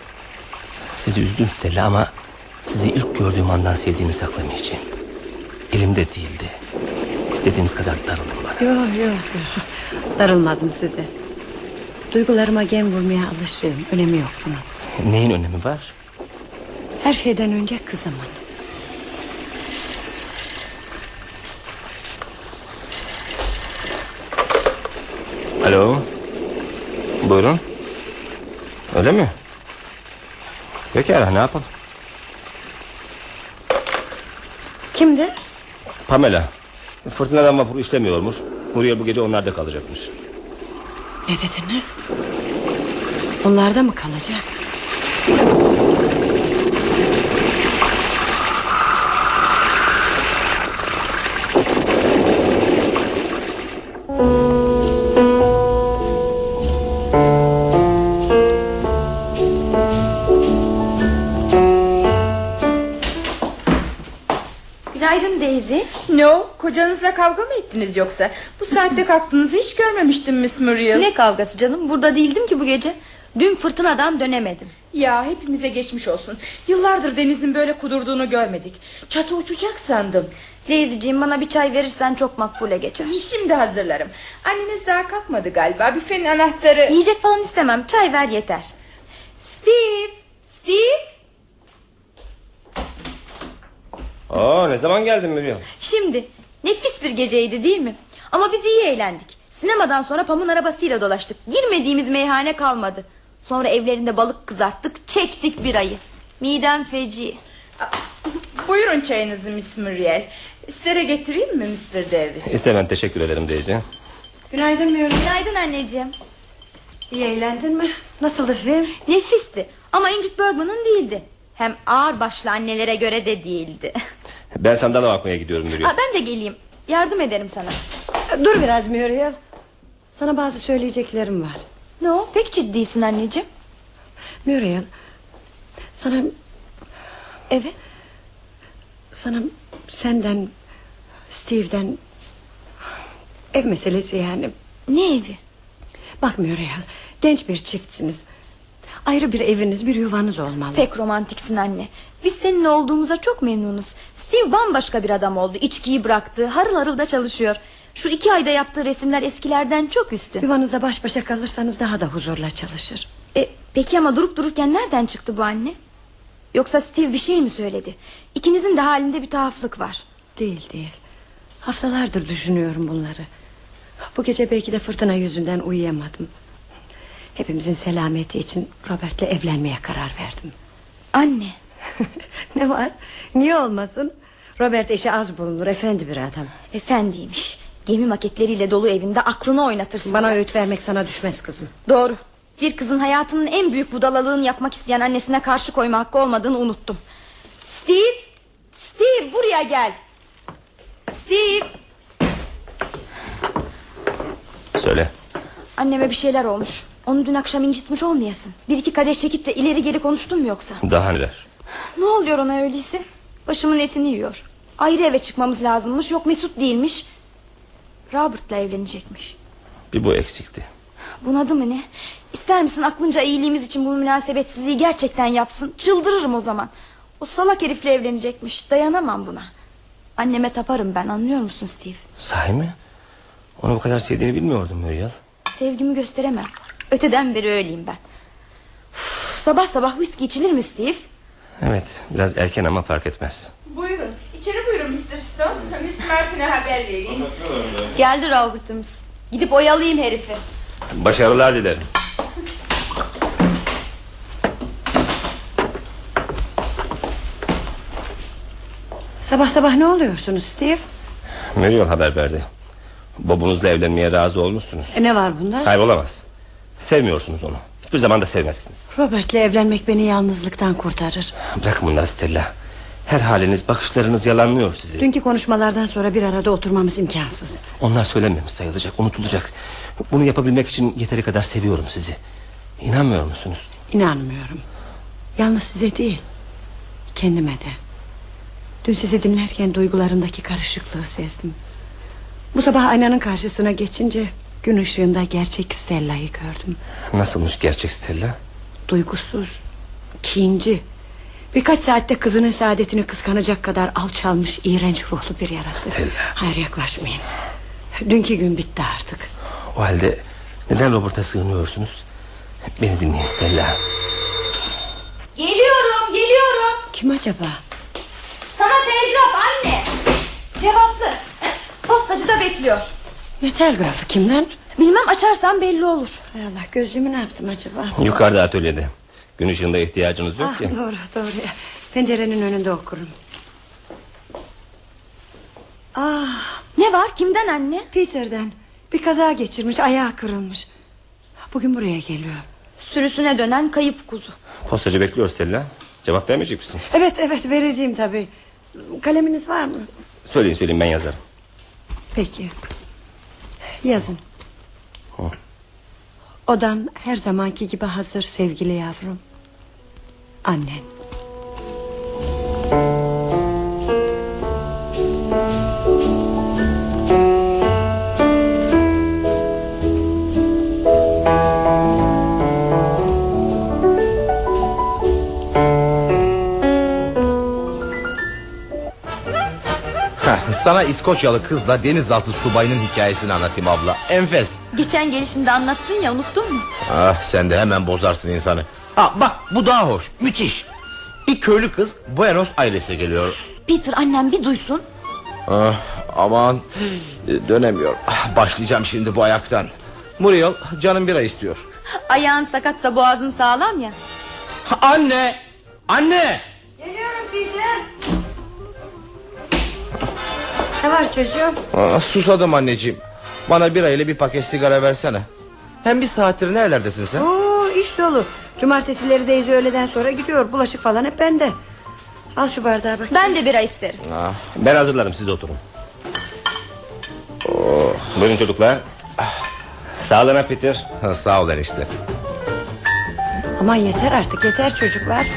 Sizi üzdüm Stella ama sizi ilk gördüğüm andan sevdiğimi saklamayacağım. Elimde değildi. İstediğiniz kadar darılın bana. Yok. Darılmadım size. Duygularıma gem vurmaya alışığım. Önemi yok bunun. Neyin önemi var? Her şeyden önce kızımın. Alo. Buyurun. Öyle mi? Pekala, ne yapalım? Kimdi? Pamela. Fırtınadan vapur işlemiyormuş. Muriel bu gece onlarda kalacakmış. Ne dediniz? Onlarda mı kalacak? Günaydın Daisy. Ne o? Kocanızla kavga mı ettiniz yoksa? Bu saatte kalktığınızı hiç görmemiştim Miss Muriel. Ne kavgası canım, burada değildim ki bu gece. Dün fırtınadan dönemedim. Ya hepimize geçmiş olsun. Yıllardır denizin böyle kudurduğunu görmedik. Çatı uçacak sandım. Daisy'ciğim, bana bir çay verirsen çok makbule geçer. Şimdi hazırlarım. Anneniz daha kalkmadı galiba. Büfenin anahtarı... Yiyecek falan istemem, çay ver yeter. Steve. Ne zaman geldin Muriel? Şimdi nefis bir geceydi değil mi? Ama biz iyi eğlendik. Sinemadan sonra Pam'ın arabasıyla dolaştık. Girmediğimiz meyhane kalmadı. Sonra evlerinde balık kızarttık, çektik birayı. Midem feci. Buyurun çayınızı Miss Muriel. Size de getireyim mi Mr. Davis? İstemem, teşekkür ederim Daisy. Günaydın Muriel. Günaydın anneciğim. İyi eğlendin mi? Nasıldı film? Nefisti ama Ingrid Bergman'ın değildi. Hem ağır başlı annelere göre de değildi. Ben sandalye bakmaya gidiyorum Muriel. Ben de geleyim. Yardım ederim sana. Dur biraz Muriel. Sana bazı söyleyeceklerim var. Ne o? Pek ciddisin anneciğim. Muriel, sana... Evet. Sana senden, Steve'den... Ev meselesi yani. Ne evi? Bak Muriel, genç bir çiftsiniz. Ayrı bir eviniz, bir yuvanız olmalı. Pek romantiksin anne. Biz seninle olduğumuza çok memnunuz. Steve bambaşka bir adam oldu. İçkiyi bıraktı, harıl harıl da çalışıyor. Şu 2 ayda yaptığı resimler eskilerden çok üstün. Yuvanızda baş başa kalırsanız daha da huzurla çalışır. Peki ama durup dururken nereden çıktı bu anne? Yoksa Steve bir şey mi söyledi? İkinizin de halinde bir tuhaflık var. Değil. Haftalardır düşünüyorum bunları. Bu gece belki de fırtına yüzünden uyuyamadım. Hepimizin selameti için Robert'le evlenmeye karar verdim. Anne. Ne var? Niye olmasın? Robert eşi az bulunur, efendi bir adam. Efendiymiş. Gemi maketleriyle dolu evinde aklını oynatırsın. Bana sen. öğüt vermek sana düşmez kızım. Doğru. Bir kızın hayatının en büyük budalalığını yapmak isteyen annesine karşı koyma hakkı olmadığını unuttum. Steve buraya gel. Steve. Söyle. Anneme bir şeyler olmuş. Onu dün akşam incitmiş olmayasın. 1-2 kadeh çekip de ileri geri konuştun mu yoksa? Daha neler? Ne oluyor ona öyleyse? Başımın etini yiyor. Ayrı eve çıkmamız lazımmış. Yok Mesut değilmiş. Robert'la evlenecekmiş. Bir bu eksikti. Bunadı mı ne? İster misin aklınca iyiliğimiz için bu münasebetsizliği gerçekten yapsın? Çıldırırım o zaman. O salak herifle evlenecekmiş. Dayanamam buna. Anneme taparım ben, anlıyor musun Steve? Sahi mi? Onu bu kadar sevdiğini bilmiyordum Muriel. Sevgimi gösteremem. Öteden beri öyleyim ben. Sabah sabah whisky içilir mi Steve? Evet, biraz erken ama fark etmez. Buyurun. İçeri buyurun Mr. Stone. Miss Martin'e haber vereyim. Geldi Robert'ımız. Gidip oyalayayım herifi. Başarılar dilerim. Sabah sabah ne oluyorsunuz Steve? Muriel haber verdi. Bobunuzla evlenmeye razı olmuşsunuz. Ne var bunda? Hayır, olamaz. Sevmiyorsunuz onu. Hiçbir zaman da sevmezsiniz. Robert'le evlenmek beni yalnızlıktan kurtarır. Bırakın bunları Stella. Her haliniz, bakışlarınız yalanlıyor sizi. Dünkü konuşmalardan sonra bir arada oturmamız imkansız. Onlar söylenmemiş sayılacak, unutulacak. Bunu yapabilmek için yeteri kadar seviyorum sizi. İnanmıyor musunuz? İnanmıyorum. Yalnız size değil, kendime de. Dün sizi dinlerken duygularımdaki karışıklığı sezdim. Bu sabah aynanın karşısına geçince gün ışığında gerçek Stella'yı gördüm. Nasılmış gerçek Stella? Duygusuz, kinci. Birkaç saatte kızının saadetini kıskanacak kadar alçalmış, iğrenç ruhlu bir yarası. Stella. Hayır, yaklaşmayın. Dünkü gün bitti artık. O halde Neden Robert'a sığınıyorsunuz? Beni dinleyin Stella. Geliyorum. Kim acaba? Sana telgraf anne. Cevaplı. Postacı da bekliyor. Ne telgrafı, kimden? Bilmem, açarsam belli olur. Hay Allah, gözlüğümü ne yaptım acaba? Yukarıda atölyede. Gün ışığında ihtiyacınız yok ki. Doğru ya. Pencerenin önünde okurum. Ne var, kimden anne? Peter'den. Bir kaza geçirmiş, ayağı kırılmış. Bugün buraya geliyor. Sürüsüne dönen kayıp kuzu. Postacı bekliyor Stella. Cevap vermeyecek misin? Evet vereceğim tabii. Kaleminiz var mı? Söyleyin ben yazarım. Peki. Yazın. Odan her zamanki gibi hazır sevgili yavrum. Annen. Sana İskoçyalı kızla denizaltı subayının hikayesini anlatayım abla. Enfes. Geçen gelişinde anlattın ya, unuttun mu? Ah, sen de hemen bozarsın insanı. Bak bu daha hoş, müthiş. Bir köylü kız Buenos Aires'e geliyor. Peter, annem bir duysun. Aman, dönemiyorum. Başlayacağım şimdi bu ayaktan. Muriel, canım bira istiyor. Ayağın sakatsa boğazın sağlam ya. Anne. Geliyorum Peter. Ne var çocuğum? Susadım anneciğim. Bana bira ile bir paket sigara versene. Hem bir saattir nerelerdesin sen? İş dolu. Cumartesileri Daisy öğleden sonra gidiyor. Bulaşık falan hep bende. Al şu bardağı bak. Ben de bira isterim. Ben hazırlarım, siz oturun. Buyurun çocuklar. Sağlığına Peter. Sağ ol enişte. Aman yeter artık, yeter çocuklar.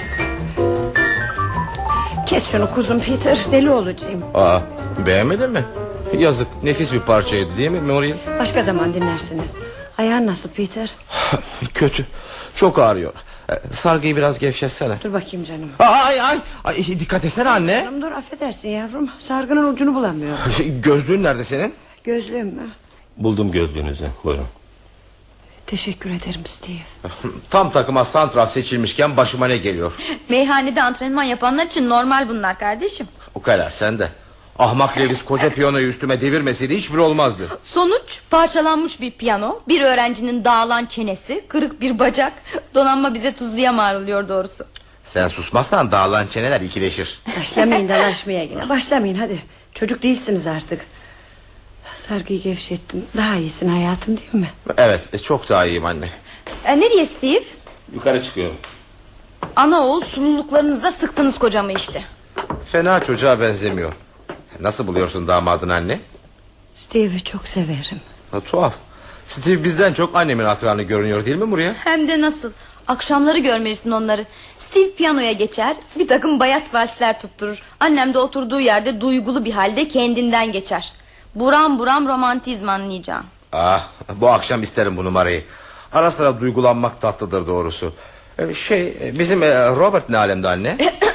Kes şunu kuzum Peter, deli olacağım. Beğenmedin mi? Yazık, nefis bir parçaydı değil mi Muriel? Başka zaman dinlersiniz. Ayağın nasıl Peter? Kötü, çok ağrıyor. Sargıyı biraz gevşetsene. Dur bakayım canım. Ay, dikkat etsene anne. Canım dur, affedersin yavrum. Sargının ucunu bulamıyorum. Gözlüğün nerede senin? Gözlüğüm mü? Buldum gözlüğünüzü, buyurun. Teşekkür ederim Steve. Tam takıma santraf seçilmişken başıma ne geliyor? Meyhanede antrenman yapanlar için normal bunlar kardeşim. Ukala sen de. Ahmak Lewis koca piyanoyu üstüme devirmeseydi hiçbir olmazdı. Sonuç, parçalanmış bir piyano, bir öğrencinin dağılan çenesi, kırık bir bacak. Donanma bize tuzluya marulıyor doğrusu. Sen susmazsan dağılan çeneler ikileşir. Başlamayın dalaşmaya yine. Başlamayın hadi. Çocuk değilsiniz artık. Sargıyı gevşettim. Daha iyisin hayatım değil mi? Evet, çok daha iyiyim anne. Nereye Steve? Yukarı çıkıyorum. Ana oğul sululuklarınızda sıktınız kocamı işte. Fena çocuğa benzemiyor. Nasıl buluyorsun damadın anne? Steve'i çok severim. Tuhaf. Steve bizden çok annemin akranı görünüyor değil mi Muriel? Hem de nasıl. Akşamları görmelisin onları. Steve piyanoya geçer, bir takım bayat valsler tutturur. Annem de oturduğu yerde duygulu bir halde kendinden geçer. Buram buram romantizm anlayacağım. Bu akşam isterim bu numarayı. Ara sıra duygulanmak tatlıdır doğrusu. Bizim Robert ne alemde anne?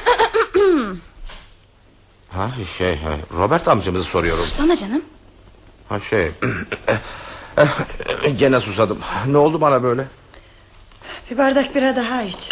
Robert amcamızı soruyorum. Sana canım. Gene susadım. Ne oldu bana böyle? Bir bardak bira daha iç.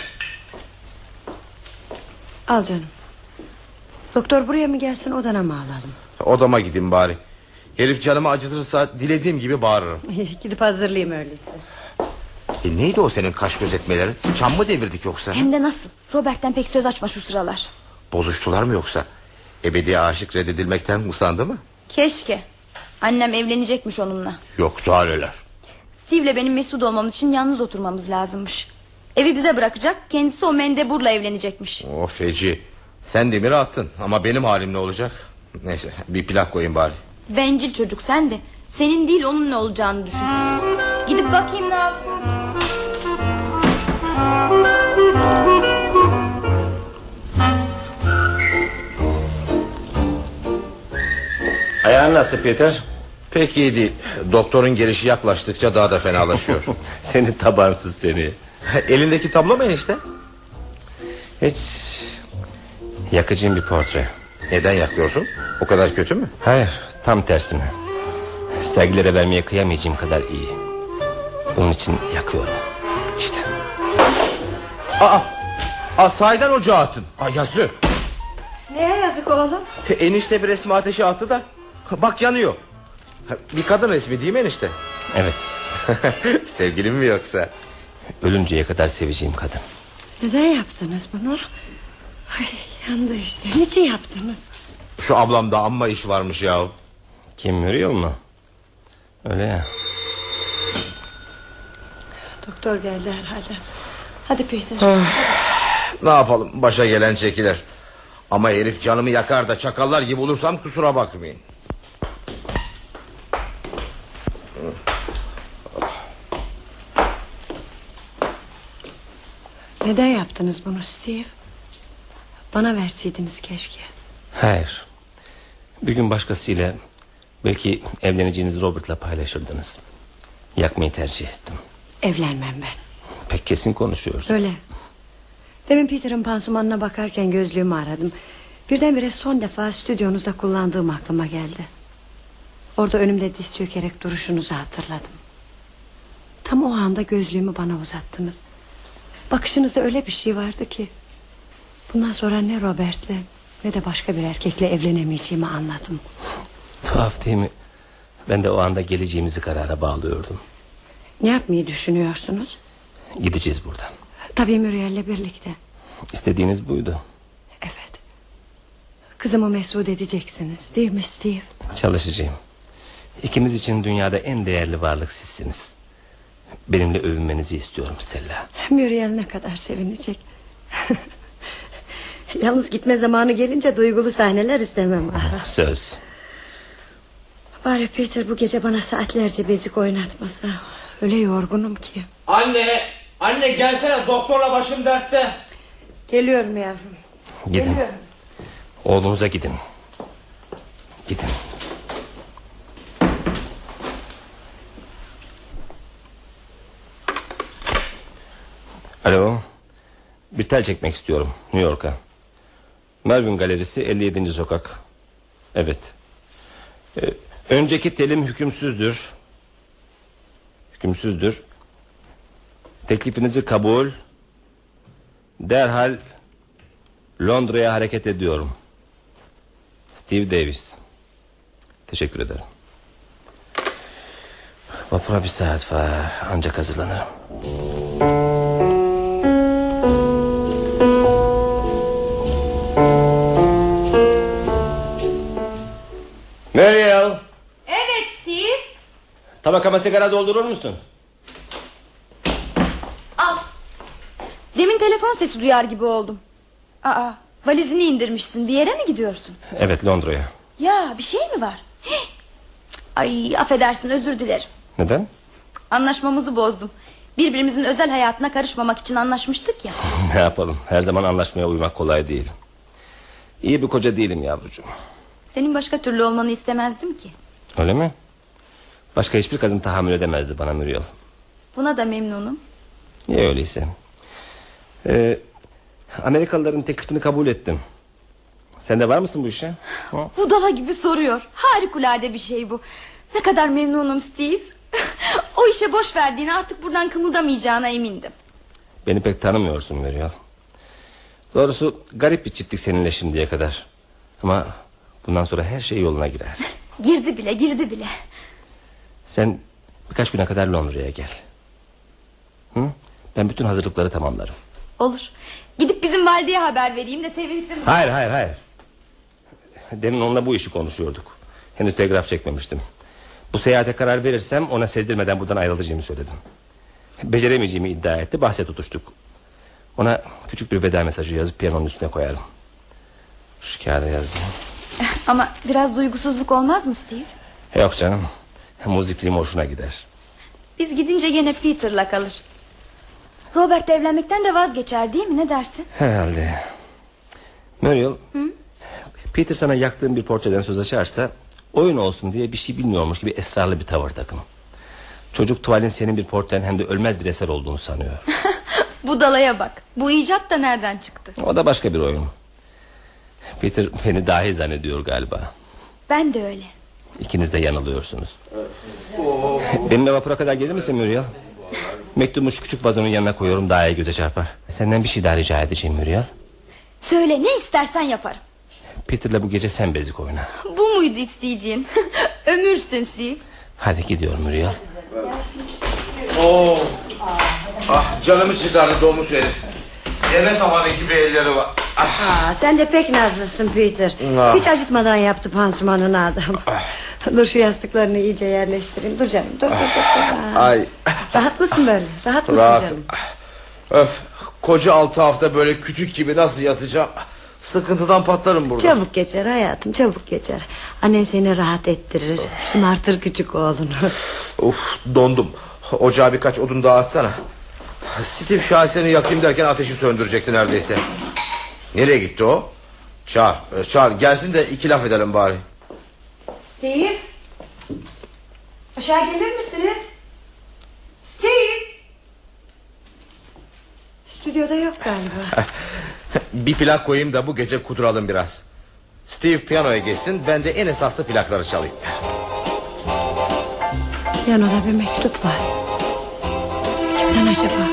Al canım. Doktor buraya mı gelsin, odana mı alalım? Odama gideyim bari. Herif canımı acıtırsa dilediğim gibi bağırırım. Gidip hazırlayayım öyleyse. Neydi o senin kaş gözetmelerin? Çam mı devirdik yoksa? Hem de nasıl. Robert'ten pek söz açma şu sıralar. Bozuştular mı yoksa? Ebedi aşık reddedilmekten usandı mı? Keşke. Annem evlenecekmiş onunla. Yok daha neler. Steve'le benim mesut olmamız için yalnız oturmamız lazımmış. Evi bize bırakacak, kendisi o mendeburla evlenecekmiş. Feci. Sen demiri attın ama benim halim ne olacak? Neyse bir plak koyayım bari. Bencil çocuk sen de. Senin değil onun ne olacağını düşün. Gidip bakayım ne yapıyor. Ayağın nasıl Peter? Pek iyi değil. Doktorun gelişi yaklaştıkça daha da fenalaşıyor. Seni tabansız seni. Elindeki tablo mu enişte? Hiç. Yakıcım bir portre. Neden yakıyorsun? O kadar kötü mü? Hayır, tam tersine. Sergilere vermeye kıyamayacağım kadar iyi. Bunun için yakıyorum. İşte. Sahiden ocağı attın. Yazı. Neye yazık oğlum? Enişte bir resmi ateşe attı da. Bak yanıyor. Bir kadın resmi değil mi enişte? Evet. Sevgilin mi yoksa? Ölünceye kadar seveceğim kadın. Neden yaptınız bunu? Ay, yandı işte. Niçin yaptınız? Şu ablamda amma iş varmış ya. Kim, Muriel mu? Öyle ya. Doktor geldi herhalde. Hadi Peter. Ne yapalım, başa gelen çekilir. Ama herif canımı yakar da çakallar gibi olursam kusura bakmayın. Neden yaptınız bunu Steve? Bana verseydiniz keşke. Hayır. Bir gün başkasıyla, belki evleneceğiniz Robert'la paylaşırdınız. Yakmayı tercih ettim. Evlenmem ben. Pek kesin konuşuyoruz. Öyle. Demin Peter'ın pansumanına bakarken gözlüğümü aradım. Birdenbire son defa stüdyonuzda kullandığım aklıma geldi. Orada önümde diz çökerek duruşunuzu hatırladım. Tam o anda gözlüğümü bana uzattınız. Bakışınızda öyle bir şey vardı ki... bundan sonra ne Robert'le ne de başka bir erkekle evlenemeyeceğimi anladım. Tuhaf değil mi? Ben de o anda geleceğimizi karara bağlıyordum. Ne yapmayı düşünüyorsunuz? Gideceğiz buradan. Tabii Muriel'le birlikte. İstediğiniz buydu. Evet. Kızımı mesut edeceksiniz değil mi Steve? Çalışacağım. İkimiz için dünyada en değerli varlık sizsiniz. Benimle övünmenizi istiyorum Stella. Muriel ne kadar sevinecek. Yalnız gitme zamanı gelince duygulu sahneler istemem. Söz. Bari Peter bu gece bana saatlerce bezik oynatmasa. Öyle yorgunum ki. Anne gelsene, doktorla başım dertte. Geliyorum yavrum. Gidin. Geliyorum. Oğlunuza gidin. Gidin. Alo. Bir tel çekmek istiyorum New York'a. Melvin Galerisi 57. sokak. Evet. Önceki telim hükümsüzdür. Hükümsüzdür. Teklifinizi kabul. Derhal Londra'ya hareket ediyorum. Steve Davis. Teşekkür ederim. Vapura bir saat var, ancak hazırlanırım. Muriel, Evet Steve. tabakama sigara doldurur musun? Al. Demin telefon sesi duyar gibi oldum. Valizini indirmişsin, bir yere mi gidiyorsun? Evet, Londra'ya. Ya bir şey mi var? Ay affedersin, özür dilerim. Neden? Anlaşmamızı bozdum. Birbirimizin özel hayatına karışmamak için anlaşmıştık ya. Ne yapalım, her zaman anlaşmaya uymak kolay değil. İyi bir koca değilim yavrucuğum. Senin başka türlü olmanı istemezdim ki. Öyle mi? Başka hiçbir kadın tahammül edemezdi bana Muriel. Buna da memnunum. İyi öyleyse. Amerikalıların teklifini kabul ettim. Sen de var mısın bu işe? Budala gibi soruyor. Harikulade bir şey bu. Ne kadar memnunum Steve. O işe boş verdiğini, artık buradan kımıldamayacağına emindim. Beni pek tanımıyorsun Muriel. Doğrusu garip bir çiftlik seninle şimdiye kadar. Ama bundan sonra her şey yoluna girer. Girdi bile. Sen birkaç güne kadar Londra'ya gel. Hı? Ben bütün hazırlıkları tamamlarım. Olur. Gidip bizim valideye haber vereyim de sevinsin. Hayır. Demin onunla bu işi konuşuyorduk. Henüz telgraf çekmemiştim. Bu seyahate karar verirsem ona sezdirmeden buradan ayrılacağımı söyledim. Beceremeyeceğimi iddia etti, bahse tutuştuk. Ona küçük bir veda mesajı yazıp piyanonun üstüne koyarım. Şu kağıda yazayım. Ama biraz duygusuzluk olmaz mı Steve? Yok canım, muzikliğim hoşuna gider. Biz gidince yine Peter'la kalır. Robert evlenmekten de vazgeçer değil mi, ne dersin? Herhalde. Muriel, Peter sana yaktığım bir portreden söz açarsa oyun olsun diye bir şey bilmiyormuş gibi esrarlı bir tavır takın. Çocuk tuvalin senin bir portren hem de ölmez bir eser olduğunu sanıyor. Budalaya bak. Bu icat da nereden çıktı? O da başka bir oyun. Peter beni dahi zannediyor galiba. Ben de öyle. İkiniz de yanılıyorsunuz. Benimle vapura kadar gelir misin Muriel? Mektubumu şu küçük vazonun yanına koyuyorum, daha iyi göze çarpar. Senden bir şey daha rica edeceğim Muriel. Söyle, ne istersen yaparım. Peter'la bu gece sen bezik oyna. Bu muydu isteyeceğin? Ömürsün Steve. Hadi gidiyorum Muriel. Oo. Ah, canımı çıkardı domuz herif. Eve tavanı gibi elleri var. Sen de pek nazlısın Peter. Ah. Hiç acıtmadan yaptı pansumanını adam. Dur şu yastıklarını iyice yerleştireyim. Dur canım, dur. Ay. Rahat mısın böyle? Rahat mısın Rahatım. canım? Öf, koca 6 hafta böyle kütük gibi nasıl yatacağım? Sıkıntıdan patlarım burada. Çabuk geçer hayatım, çabuk geçer. Annen seni rahat ettirir, şımartır küçük oğlunu. Uf, dondum. Ocağa birkaç odun daha atsana. Steve şahesini yakayım derken ateşi söndürecekti neredeyse. Nereye gitti o? Çağır gelsin de 2 laf edelim bari. Steve, aşağı gelir misiniz? Steve. Stüdyoda yok galiba. Bir plak koyayım da bu gece kuduralım biraz. Steve piyanoya geçsin, ben de en esaslı plakları çalayım. Piyanoda bir mektup var. Kimden acaba?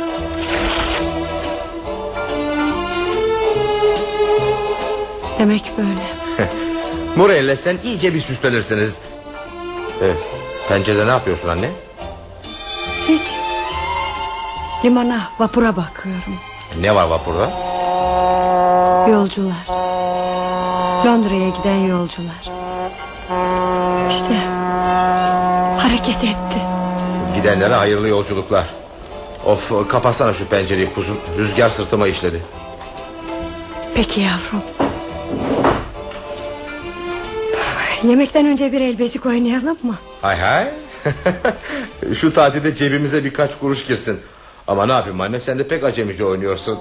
Demek böyle. Morel'le sen iyice bir süslenirsiniz. Pencerede ne yapıyorsun anne? Hiç. Limana, vapura bakıyorum. Ne var vapurda? Yolcular. Londra'ya giden yolcular. İşte hareket etti. Gidenlere hayırlı yolculuklar. Of, kapatsana şu pencereyi kuzum. Rüzgar sırtıma işledi. Peki yavrum. Yemekten önce bir el bezik oynayalım mı? Hay hay. Şu tatilde cebimize birkaç kuruş girsin. Ama ne yapayım anne, sen de pek acemice oynuyorsun.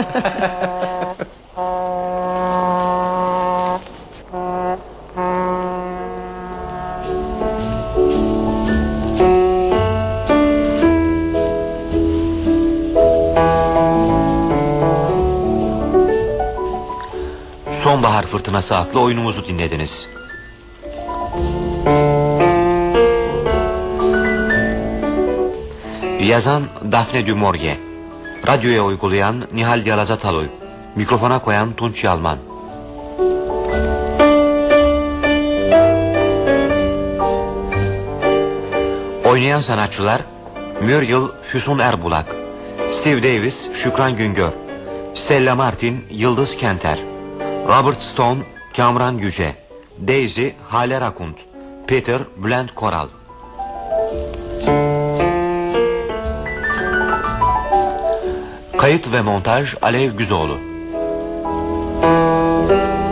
Sonbahar Fırtınası adlı oyunumuzu dinlediniz. Yazan Daphne du Maurier, radyoya uygulayan Nihal Yalaza-Taloy, mikrofona koyan Tunç Yalman. Oynayan sanatçılar: Muriel Füsun Erbulak, Steve Davis Şükran Güngör, Stella Martin Yıldız Kenter, Robert Stone Kamran Yüce, Daisy Hale Rakund, Peter Bülent Koral. Kayıt ve montaj Alev Güzoğlu.